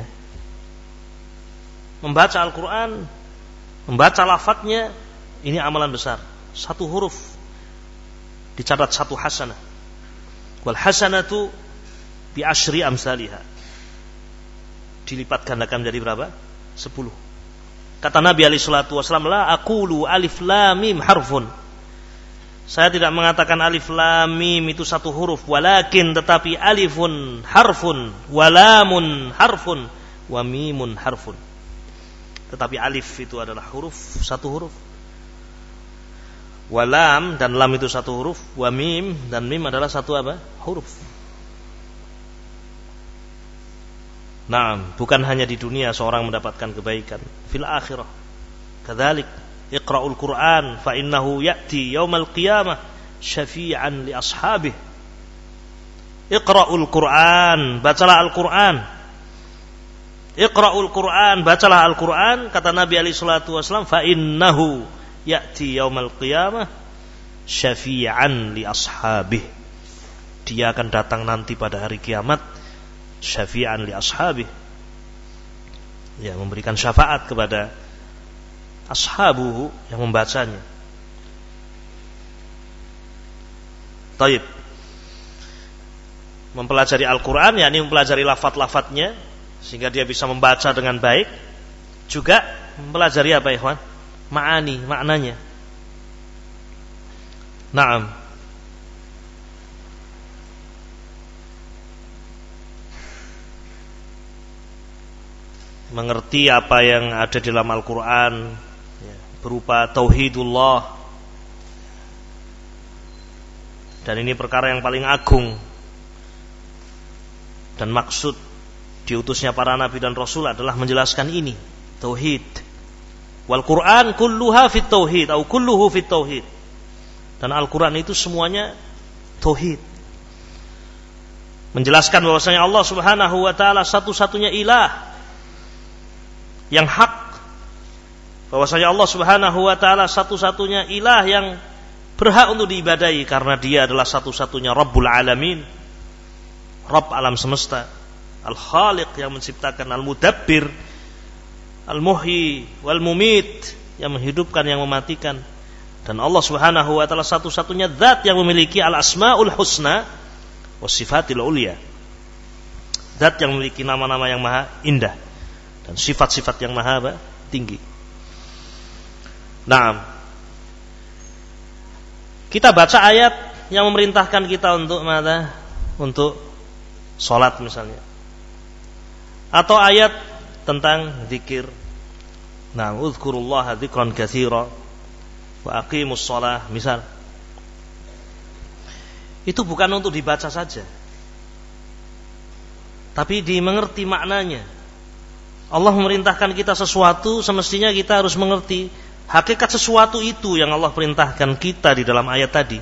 Membaca Al-Quran, membaca lafadznya, ini amalan besar. Satu huruf dicatat satu hasanah. Wal hasanatu bi asyri amsalihha. Dilipat gandakan menjadi berapa? Sepuluh. Kata Nabi alaihi salatu wasallam, la aqulu alif lam mim harfun. Saya tidak mengatakan alif lam mim itu satu huruf, walakin tetapi alifun harfun, walamun harfun, wa mimun harfun. Tetapi alif itu adalah huruf, satu huruf. Walam dan lam itu satu huruf, wa mim dan mim adalah satu apa? Huruf. Naam, bukan hanya di dunia seorang mendapatkan kebaikan, fil akhirah kadzalik. Iqra'ul Qur'an fa innahu ya'ti yaumal qiyamah syafi'an li ashabihi. Iqra'ul Qur'an, bacalah Al-Qur'an. Iqra'ul Qur'an, bacalah Al-Qur'an, kata Nabi alaihi salatu wasallam, fa innahu ya'ti yaumal qiyamah syafi'an li ashabihi. Dia akan datang nanti pada hari kiamat syafi'an li ashabihi, ya, memberikan syafaat kepada ashabuhu yang membacanya. Taib. Mempelajari Al-Quran, yakni mempelajari lafaz-lafaznya sehingga dia bisa membaca dengan baik. Juga mempelajari apa, ikhwan? Ma'ani, maknanya. Naam. Mengerti apa yang ada di dalam Al-Quran, ya, berupa tauhidullah Dan ini perkara yang paling agung. Dan maksud diutusnya para nabi dan rasul adalah menjelaskan ini, tauhid. Wal Qur'an kulluha fit tauhid atau kulluhu fit tauhid. Dan Al-Qur'an itu semuanya tauhid. Menjelaskan bahwasanya Allah Subhanahu wa taala satu-satunya ilah yang hak. Bahwasanya Allah Subhanahu wa taala satu-satunya ilah yang berhak untuk diibadahi karena Dia adalah satu-satunya Rabbul Alamin. Rabb alam semesta, Al-Khaliq yang menciptakan, Al-Mudabbir, Al-Muhyi wal-Mumit yang menghidupkan, yang mematikan. Dan Allah Subhanahu wa taala satu-satunya zat yang memiliki al-asmaul husna was sifatil ulia. Zat yang memiliki nama-nama yang maha indah dan sifat-sifat yang maha tinggi. Naam. Kita baca ayat yang memerintahkan kita untuk mana? Untuk salat misalnya. Atau ayat tentang zikir. Nah, uzkurullaha dzikran katsira wa aqimus shalah misal. Itu bukan untuk dibaca saja, tapi dimengerti maknanya. Allah memerintahkan kita sesuatu, semestinya kita harus mengerti hakikat sesuatu itu yang Allah perintahkan kita di dalam ayat tadi.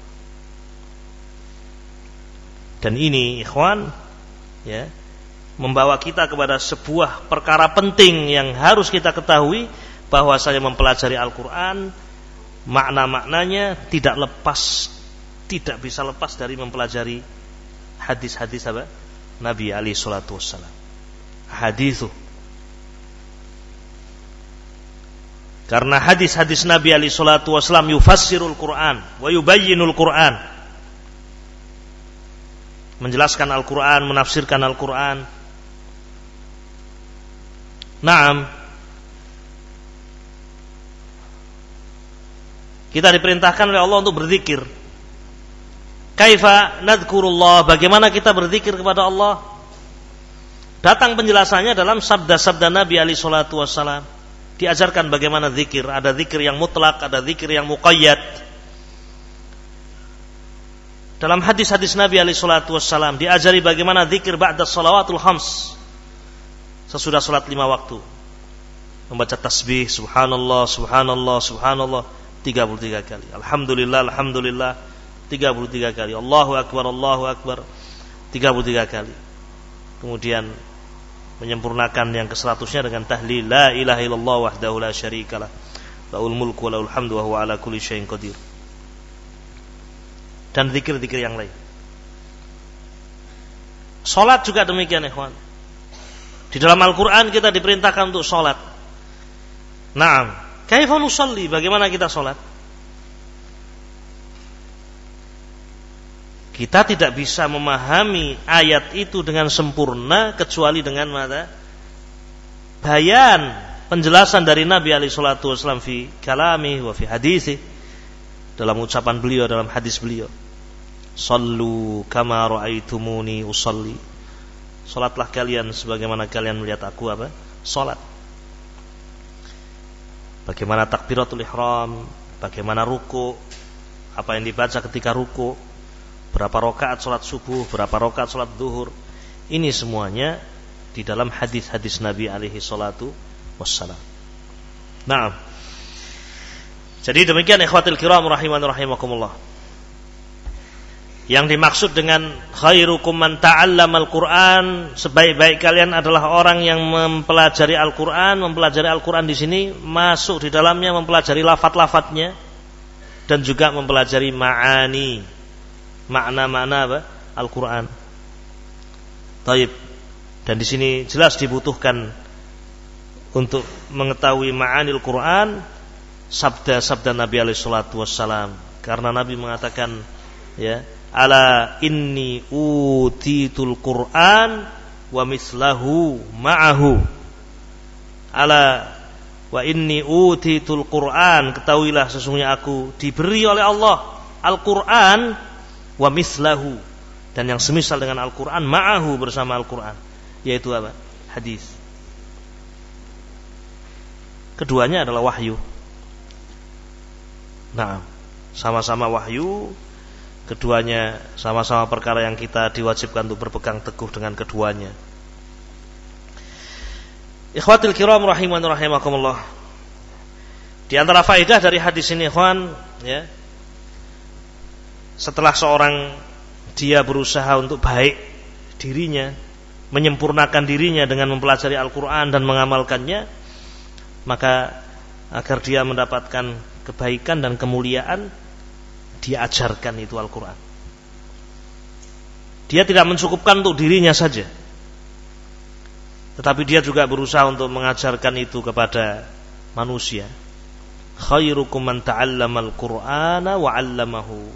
Dan ini ikhwan, ya, membawa kita kepada sebuah perkara penting yang harus kita ketahui, bahwasanya mempelajari Al-Quran, makna-maknanya tidak lepas, tidak bisa lepas dari mempelajari hadis-hadis apa? Nabi alaihi salatu wassalam. Hadithu. Karena hadis-hadis Nabi alaihi salatu wassalam yufassirul Quran wa yubayyinul Quran. Menjelaskan Al-Quran, menafsirkan Al-Quran. Naam. Kita diperintahkan oleh Allah untuk berzikir. Kaifa nadhkurullah, bagaimana kita berzikir kepada Allah? Datang penjelasannya dalam sabda-sabda Nabi alaihi salatu wassalam. Diajarkan bagaimana zikir. Ada zikir yang mutlak, ada zikir yang muqayyad. Dalam hadis-hadis Nabi alaihi salatu wassalam diajari bagaimana zikir ba'da shalawatul khams, sesudah salat lima waktu. Membaca tasbih subhanallah, subhanallah, subhanallah tiga puluh tiga kali. Alhamdulillah, alhamdulillah tiga puluh tiga kali. Allahu akbar, Allahu akbar tiga puluh tiga kali. Kemudian menyempurnakan yang keseratusnya dengan tahlil la ilaha illallah wahdahu la syarikalah, lahul mulku wa lahul hamdu wa huwa ala kulli syai'in qadir. Dan zikir-zikir yang lain. Salat juga demikian, ikhwan. Di dalam Al-Quran kita diperintahkan untuk salat. Naam. Kaifa nusalli? Bagaimana kita salat? Kita tidak bisa memahami ayat itu dengan sempurna kecuali dengan mana? Bayan, penjelasan dari Nabi alaihi salatu wasallam fi kalami wa fi hadisi, dalam ucapan beliau, dalam hadis beliau. Sallu kama ra'aitumuni usalli. Salatlah kalian sebagaimana kalian melihat aku apa? Salat. Bagaimana takbiratul ihram, bagaimana ruku, apa yang dibaca ketika ruku, berapa rakaat salat subuh, berapa rakaat salat zuhur. Ini semuanya di dalam hadis-hadis Nabi alaihi salatu wassalam. Naam. Jadi demikian ikhwatul kiram rahiman rahimakumullah. Yang dimaksud dengan khairukum man ta'allamal Qur'an, sebaik-baik kalian adalah orang yang mempelajari Al-Qur'an. Mempelajari Al-Qur'an di sini masuk di dalamnya mempelajari lafaz-lafaznya dan juga mempelajari ma'ani, makna-makna apa? Al-Qur'an. Taib. Dan di sini jelas dibutuhkan untuk mengetahui ma'anil Qur'an sabda-sabda Nabi alaihi salatu wassalam, karena Nabi mengatakan, ya, ala inni utitul Qur'an wa mislahu ma'ahu. Ala wa inni utitul Qur'an, ketahuilah sesungguhnya aku diberi oleh Allah Al-Qur'an wa mislahu, dan yang semisal dengan Al-Qur'an, ma'ahu, bersama Al-Qur'an, yaitu apa? Hadis. Keduanya adalah wahyu. Nah, sama-sama wahyu, keduanya sama-sama perkara yang kita diwajibkan untuk berpegang teguh dengan keduanya. Ikhwatil kiram rahiman rahimakumullah. Di antara faedah dari hadis ini, ikhwan, ya, setelah seorang dia berusaha untuk baik dirinya, menyempurnakan dirinya dengan mempelajari Al-Quran dan mengamalkannya, maka agar dia mendapatkan kebaikan dan kemuliaan, dia ajarkan itu Al-Quran. Dia tidak mencukupkan untuk dirinya saja, tetapi dia juga berusaha untuk mengajarkan itu kepada manusia. Khairukum man ta'allama al-Qur'ana wa 'allamahu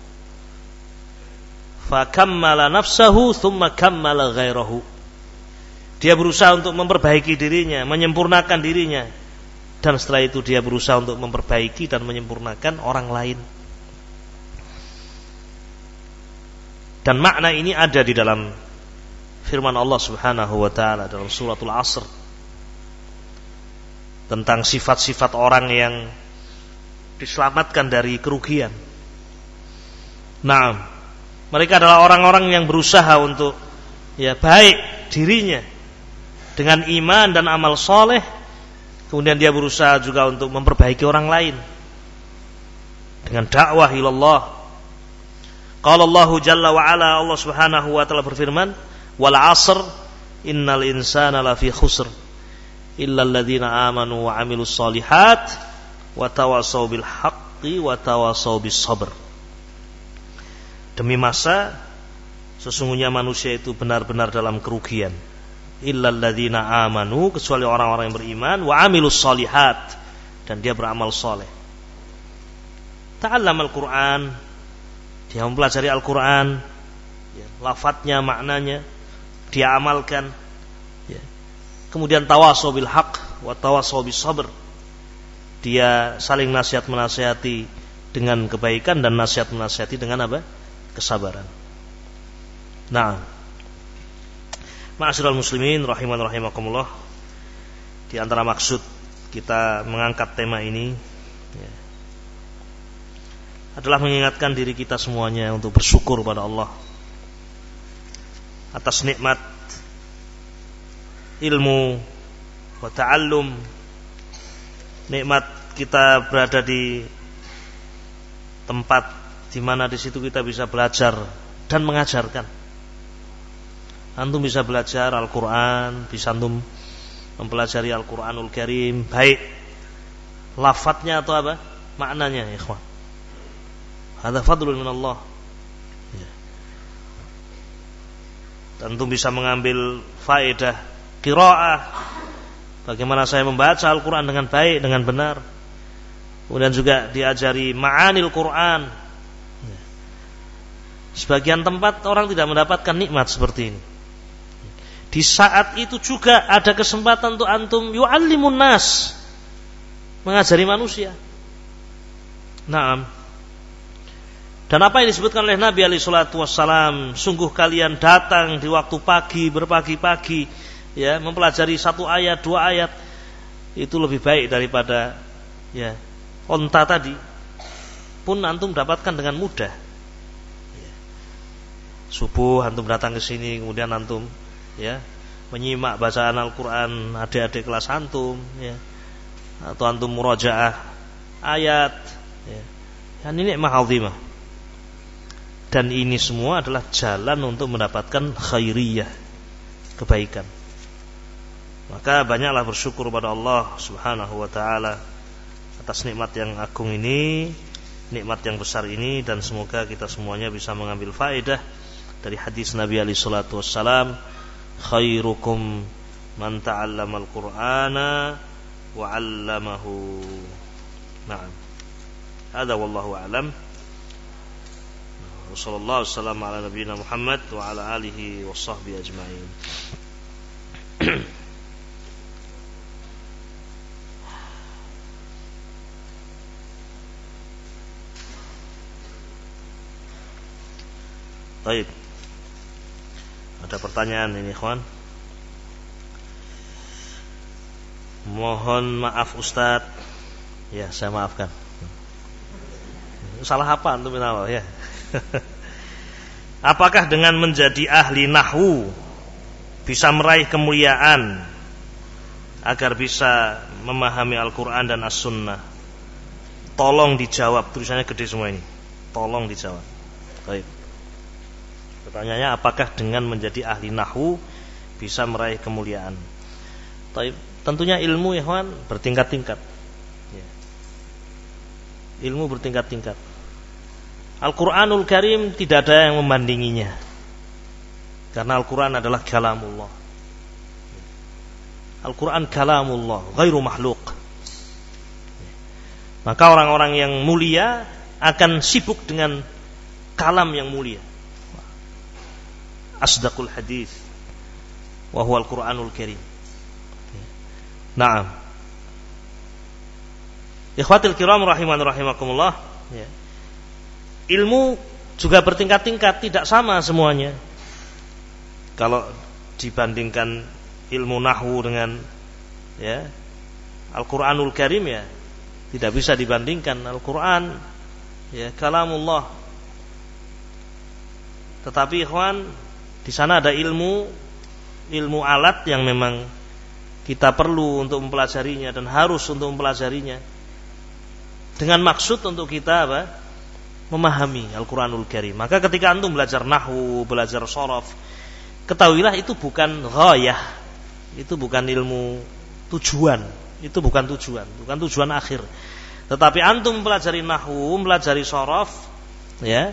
fa kammala nafsahu thumma kammala ghairahu. Dia berusaha untuk memperbaiki dirinya, menyempurnakan dirinya, dan setelah itu dia berusaha untuk memperbaiki dan menyempurnakan orang lain. Dan makna ini ada di dalam firman Allah Subhanahu wa taala dalam suratul Asr tentang sifat-sifat orang yang diselamatkan dari kerugian. Nah, mereka adalah orang-orang yang berusaha untuk ya baik dirinya dengan iman dan amal soleh, kemudian dia berusaha juga untuk memperbaiki orang lain dengan dakwah ilallah. Qala Allahu jalla wa ala, Allah Subhanahu wa taala berfirman, wal 'asr innal insana lafi khusr illa alladziina aamanu wa 'amilus shalihat wa tawassaw bil haqqi wa tawassaw bis sabr. Demi masa, sesungguhnya manusia itu benar-benar dalam kerugian. Illal ladzina amanu, kecuali orang-orang yang beriman, wa amilus shalihat, dan dia beramal saleh. Ta'allamal Qur'an, dia mempelajari Al-Qur'an, ya, lafadznya, maknanya dia amalkan, ya. Kemudian tawassaw bil haqq wa tawassaw bis sabr, dia saling nasihat menasihati dengan kebaikan dan nasihat menasihati dengan apa? Kesabaran. Nah, ma'asyiral muslimin rahiman rahimakumullah, di antara maksud kita mengangkat tema ini ya, adalah mengingatkan diri kita semuanya untuk bersyukur pada Allah atas nikmat ilmu wa ta'allum, nikmat kita berada di tempat di mana di situ kita bisa belajar dan mengajarkan. Antum bisa belajar Al-Quran, bisa antum mempelajari Al-Quranul Karim, baik lafadznya atau apa maknanya, ya ikhwan. Hadza fadlun min Allah. Ya. Antum bisa mengambil faedah qiraah, bagaimana saya membaca Al-Quran dengan baik, dengan benar. Kemudian juga diajari ma'anil Quran. Sebagian tempat orang tidak mendapatkan nikmat seperti ini. Di saat itu juga ada kesempatan untuk antum yu'allimun nas, mengajari manusia. Naam. Dan apa yang disebutkan oleh Nabi alaihi salatu wassalam, sungguh kalian datang di waktu pagi, berpagi-pagi, ya, mempelajari satu ayat, dua ayat, itu lebih baik daripada ya onta tadi pun antum dapatkan dengan mudah. Ya. Subuh antum datang ke sini, kemudian antum ya menyimak bacaan Al-Quran adik-adik kelas antum, ya, atau antum murajaah ayat, ya. Dan ini nikmah azimah. Dan ini semua adalah jalan untuk mendapatkan khairiyah, kebaikan. Maka banyaklah bersyukur pada Allah Subhanahu wa taala atas nikmat yang agung ini, nikmat yang besar ini, dan semoga kita semuanya bisa mengambil faedah dari hadis Nabi alaihi salatu wassalam, khairukum man ta'allamal Qur'ana wa 'allamahu. Na'am. Hadza wallahu a'lam. Wa sallallahu wasallam ala nabiyyina Muhammad wa ala alihi washabbihi ajma'in. Baik. Ada pertanyaan ini, ikhwan. Mohon maaf Ustaz. Ya, saya maafkan. Salah apa antum min awal ya? apakah dengan menjadi ahli nahwu bisa meraih kemuliaan agar bisa memahami Al-Quran dan As-Sunnah? Tolong dijawab, tulisannya gede semua ini. Tolong dijawab. Baik. Pertanyaannya, apakah dengan menjadi ahli nahwu bisa meraih kemuliaan? Baik. Tentunya ilmu, ya kawan, bertingkat-tingkat. Ya. Ilmu bertingkat-tingkat. Al-Quranul Karim tidak ada yang membandinginya, karena Al-Quran adalah kalamullah. Al-Quran kalamullah, ghairu makhluk. Maka orang-orang yang mulia akan sibuk dengan kalam yang mulia. Asdaqul hadis wa huwa Al-Quranul Karim. Naam. Ikhwatul kiram rahiman rahimakumullah, ya. Ilmu juga bertingkat-tingkat, tidak sama semuanya. Kalau dibandingkan ilmu nahwu dengan ya Al-Qur'anul Karim, ya tidak bisa dibandingkan. Al-Qur'an ya kalamullah. Tetapi ikhwan, di sana ada ilmu ilmu alat yang memang kita perlu untuk mempelajarinya dan harus untuk mempelajarinya dengan maksud untuk kita apa? Memahami Al-Quranul Karim. Maka ketika antum belajar nahwu, belajar shorof, ketahuilah itu bukan ghayah, itu bukan ilmu tujuan, itu bukan tujuan, bukan tujuan akhir. Tetapi antum mempelajari nahwu, mempelajari shorof, ya,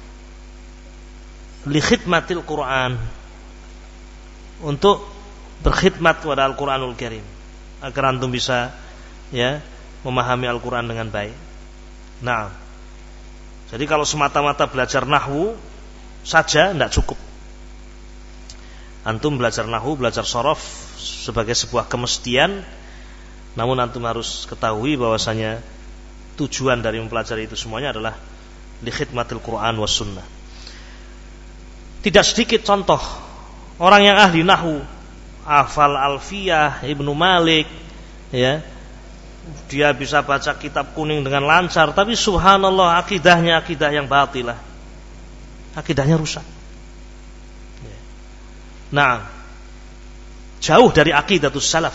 li khidmatil Quran, untuk berkhidmat kepada Al-Quranul Karim, agar antum bisa ya memahami Al-Quran dengan baik. Nah, jadi kalau semata-mata belajar nahwu saja tidak cukup. Antum belajar nahwu, belajar shorof sebagai sebuah kemestian, namun antum harus ketahui bahwasanya tujuan dari mempelajari itu semuanya adalah li khidmatil Quran was sunnah. Tidak sedikit contoh orang yang ahli nahwu, hafal Alfiyah Ibnu Malik, ya, dia bisa baca kitab kuning dengan lancar, tapi subhanallah akidahnya akidah yang batilah, akidahnya rusak. Nah, jauh dari akidatus salaf,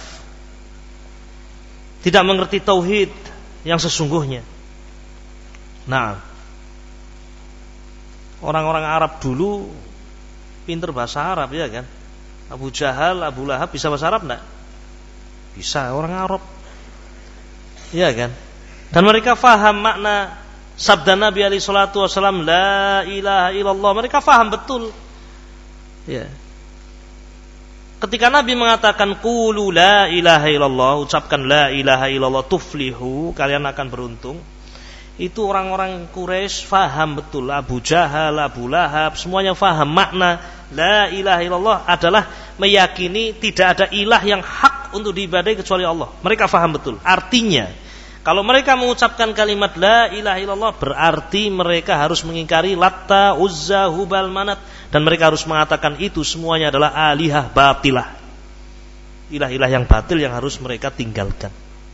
tidak mengerti tauhid yang sesungguhnya. Nah, orang-orang Arab dulu pinter bahasa Arab, ya kan? Abu Jahal, Abu Lahab bisa bahasa Arab enggak? Bisa, orang Arab. Ya kan? Dan mereka faham makna sabda Nabi alaihi salatu wasallam, la ilaha illallah. Mereka faham betul. Ya. Ketika Nabi mengatakan qulu la ilaha illallah, ucapkan la ilaha illallah tuflihu, kalian akan beruntung. Itu orang-orang Quraisy faham betul. Abu Jahal, Abu Lahab, semuanya faham makna la ilaha illallah adalah meyakini tidak ada ilah yang hak untuk diibadahi kecuali Allah. Mereka faham betul. Artinya, kalau mereka mengucapkan kalimat la ilaha illallah, berarti mereka harus mengingkari Latta, Uzza, Hubal, Manat, dan mereka harus mengatakan itu semuanya adalah alihah batilah, ilah-ilah yang batil yang harus mereka tinggalkan.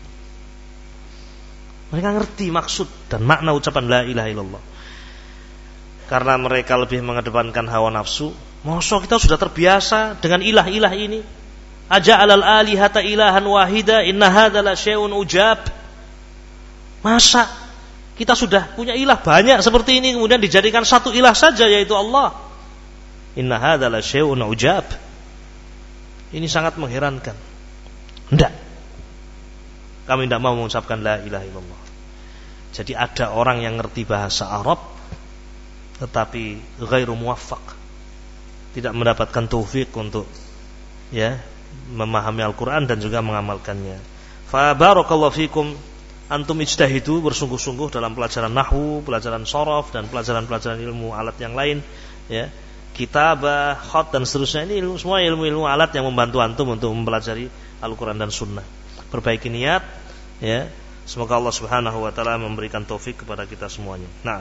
Mereka ngerti maksud dan makna ucapan la ilaha illallah. Karena mereka lebih mengedepankan hawa nafsu. Masa kita sudah terbiasa dengan ilah-ilah ini? Aja'alal alihata ilahan wahida inna hadza la syai'un ujab. Masa kita sudah punya ilah banyak seperti ini kemudian dijadikan satu ilah saja, yaitu Allah? Inna hadza la syai'un ujab. Ini sangat mengherankan. Tidak. Kami tidak mau mengucapkan la ilaha illallah. Jadi ada orang yang ngerti bahasa Arab tetapi ghairu muwaffaq, tidak mendapatkan taufik untuk ya memahami Al-Quran dan juga mengamalkannya. Fa barakallahu fikum, antum ijtahidu, bersungguh-sungguh dalam pelajaran nahwu, pelajaran shorof, dan pelajaran-pelajaran ilmu alat yang lain, ya, kitabah, khat dan seterusnya. Ini ilmu, semua ilmu-ilmu alat yang membantu antum untuk mempelajari Al-Quran dan Sunnah. Perbaiki niat, ya. Semoga Allah Subhanahu wa taala memberikan taufik kepada kita semuanya. Nah,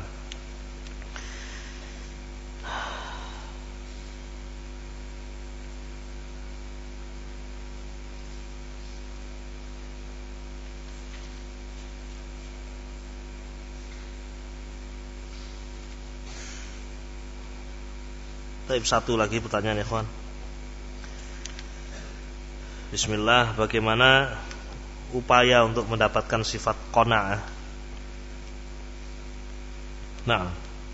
Tapi satu lagi pertanyaan ya, kawan. Bismillah, bagaimana upaya untuk mendapatkan sifat qanaah? Nah,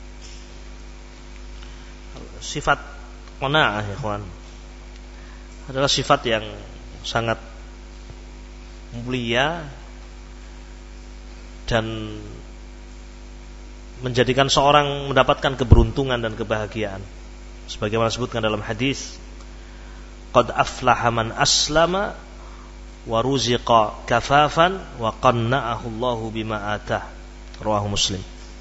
sifat qanaah ya, kawan, adalah sifat yang sangat mulia dan menjadikan seorang mendapatkan keberuntungan dan kebahagiaan. Sebagaimana disebutkan dalam hadis, qad aflaha man aslama wa ruziqa kafafan wa qanna'ahu Allahu bima atah. Rawahu Muslim.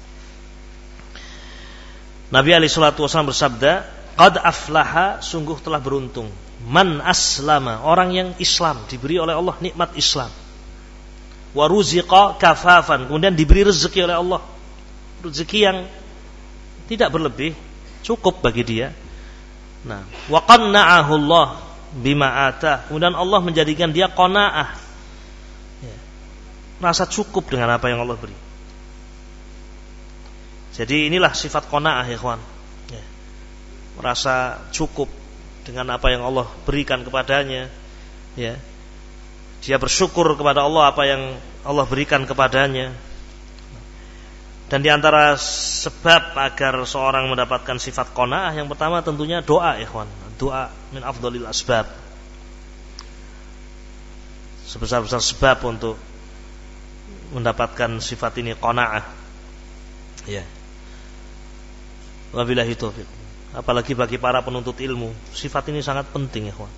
Nabi alaihi salatu wasallam bersabda, qad aflaha, sungguh telah beruntung, man aslama, orang yang Islam, diberi oleh Allah nikmat Islam, wa ruziqa kafafan, kemudian diberi rezeki oleh Allah, rezeki yang tidak berlebih, cukup bagi dia. Nah, wa qanna'ahu Allah bima atah, kemudian Allah menjadikan dia qanaah, ya, merasa cukup dengan apa yang Allah beri. Jadi inilah sifat qanaah ya, kawan, ya, merasa cukup dengan apa yang Allah berikan kepadanya, ya, dia bersyukur kepada Allah apa yang Allah berikan kepadanya. Dan diantara sebab agar seorang mendapatkan sifat qanaah, yang pertama tentunya doa, ikhwan. Doa min afdhalil asbab. Sebesar-besar sebab untuk mendapatkan sifat ini qanaah. Ya. Wabillahi taufiq. Apalagi bagi para penuntut ilmu, sifat ini sangat penting, ikhwan.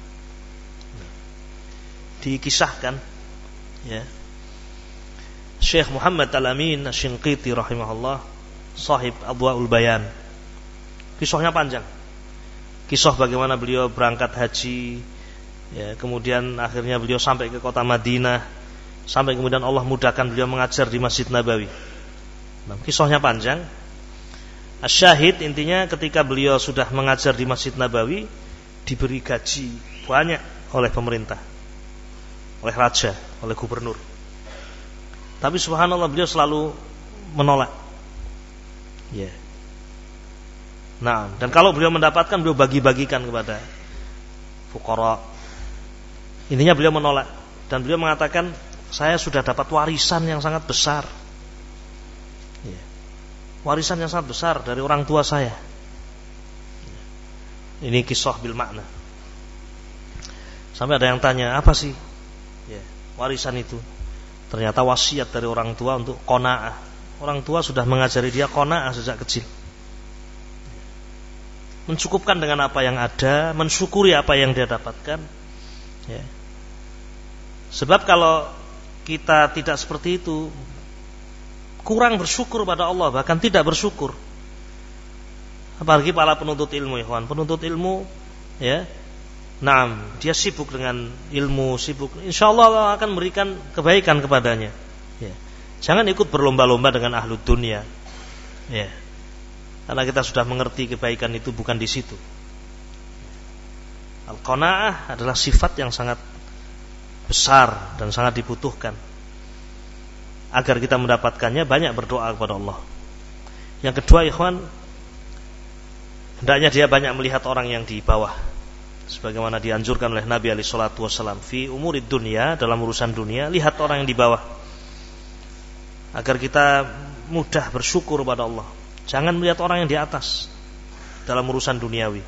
Dikisahkan, ya, Syekh Muhammad Al-Amin Asy-Shinqiti rahimahullah, sahib Adwaul Bayan. Kisahnya panjang. Kisah bagaimana beliau berangkat haji, ya, kemudian akhirnya beliau sampai ke kota Madinah, sampai kemudian Allah mudahkan beliau mengajar di Masjid Nabawi. Nah, kisahnya panjang. Asyahid intinya ketika beliau sudah mengajar di Masjid Nabawi, diberi gaji banyak oleh pemerintah, oleh raja, oleh gubernur. Tapi subhanallah beliau selalu menolak. Ya. Yeah. Nah, dan kalau beliau mendapatkan, beliau bagi-bagikan kepada fuqara. Intinya beliau menolak, dan beliau mengatakan, saya sudah dapat warisan yang sangat besar. Ya. Warisan yang sangat besar dari orang tua saya. Ini kisah bil makna. Sampai ada yang tanya, apa sih, ya, warisan itu? Ternyata wasiat dari orang tua untuk qanaah. Orang tua sudah mengajari dia qanaah sejak kecil. Mencukupkan dengan apa yang ada, mensyukuri apa yang dia dapatkan. Ya. Sebab kalau kita tidak seperti itu, kurang bersyukur pada Allah, bahkan tidak bersyukur. Apalagi para penuntut ilmu, ya kawan. Penuntut ilmu, ya, nah, dia sibuk dengan ilmu, sibuk. Insyaallah Allah akan memberikan kebaikan kepadanya. Ya. Jangan ikut berlomba-lomba dengan ahlu dunia. Ya. Karena kita sudah mengerti kebaikan itu bukan di situ. Al-qanaah adalah sifat yang sangat besar dan sangat dibutuhkan. Agar kita mendapatkannya, banyak berdoa kepada Allah. Yang kedua, ikhwan, hendaknya dia banyak melihat orang yang di bawah. Sebagaimana dianjurkan oleh Nabi alaihi salatu wasallam, fi umurid dunia, dalam urusan dunia, lihat orang yang di bawah, agar kita mudah bersyukur pada Allah. Jangan melihat orang yang di atas dalam urusan duniawi.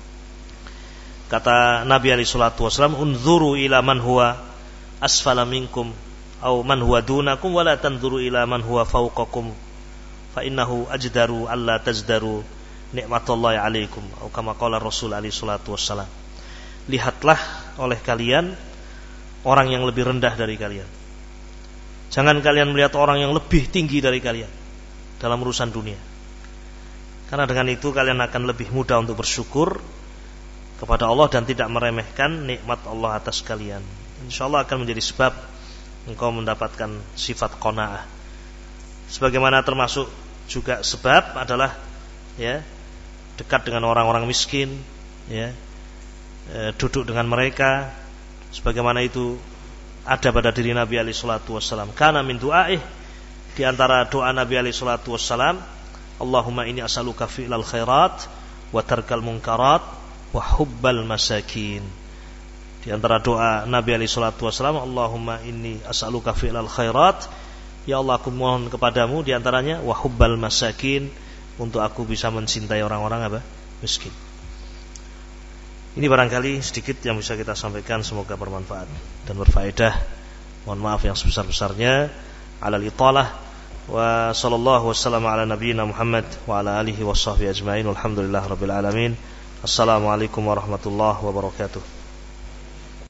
Kata Nabi alaihi salatu wasallam, unzuru ila man huwa asfala minkum au man huwa dunakum wala tanzuru ila man huwa fawqakum fa innahu ajdaru alla tazdaru nikmatullahi alaikum, atau kama qala Rasul alaihi salatu wassalam. Lihatlah oleh kalian orang yang lebih rendah dari kalian. Jangan kalian melihat orang yang lebih tinggi dari kalian dalam urusan dunia. Karena dengan itu kalian akan lebih mudah untuk bersyukur kepada Allah dan tidak meremehkan nikmat Allah atas kalian. Insyaallah akan menjadi sebab engkau mendapatkan sifat qanaah. Sebagaimana termasuk juga sebab adalah, ya, dekat dengan orang-orang miskin, ya, e, duduk dengan mereka, sebagaimana itu ada pada diri Nabi alaihi salatu wassalam. Kana min du'aih, di antara doa Nabi alaihi salatu wassalam, Allahumma inni as'aluka fi'lal khairat wa tarkal munkarat wa hubbal masakin. Di antara doa Nabi alaihi salatu wasallam, Allahumma inni as'aluka fi'lal khairat, ya Allah aku mohon kepadamu di antaranya wa hubbal masakin, untuk aku bisa mencintai orang-orang apa? Miskin. Ini barangkali sedikit yang bisa kita sampaikan, semoga bermanfaat dan berfaedah. Mohon maaf yang sebesar-besarnya. Alal italah wa sallallahu wasallam ala nabiyyina Muhammad wa ala alihi washabbihi ajmain. Alhamdulillah rabbil alamin. Assalamualaikum warahmatullahi wabarakatuh.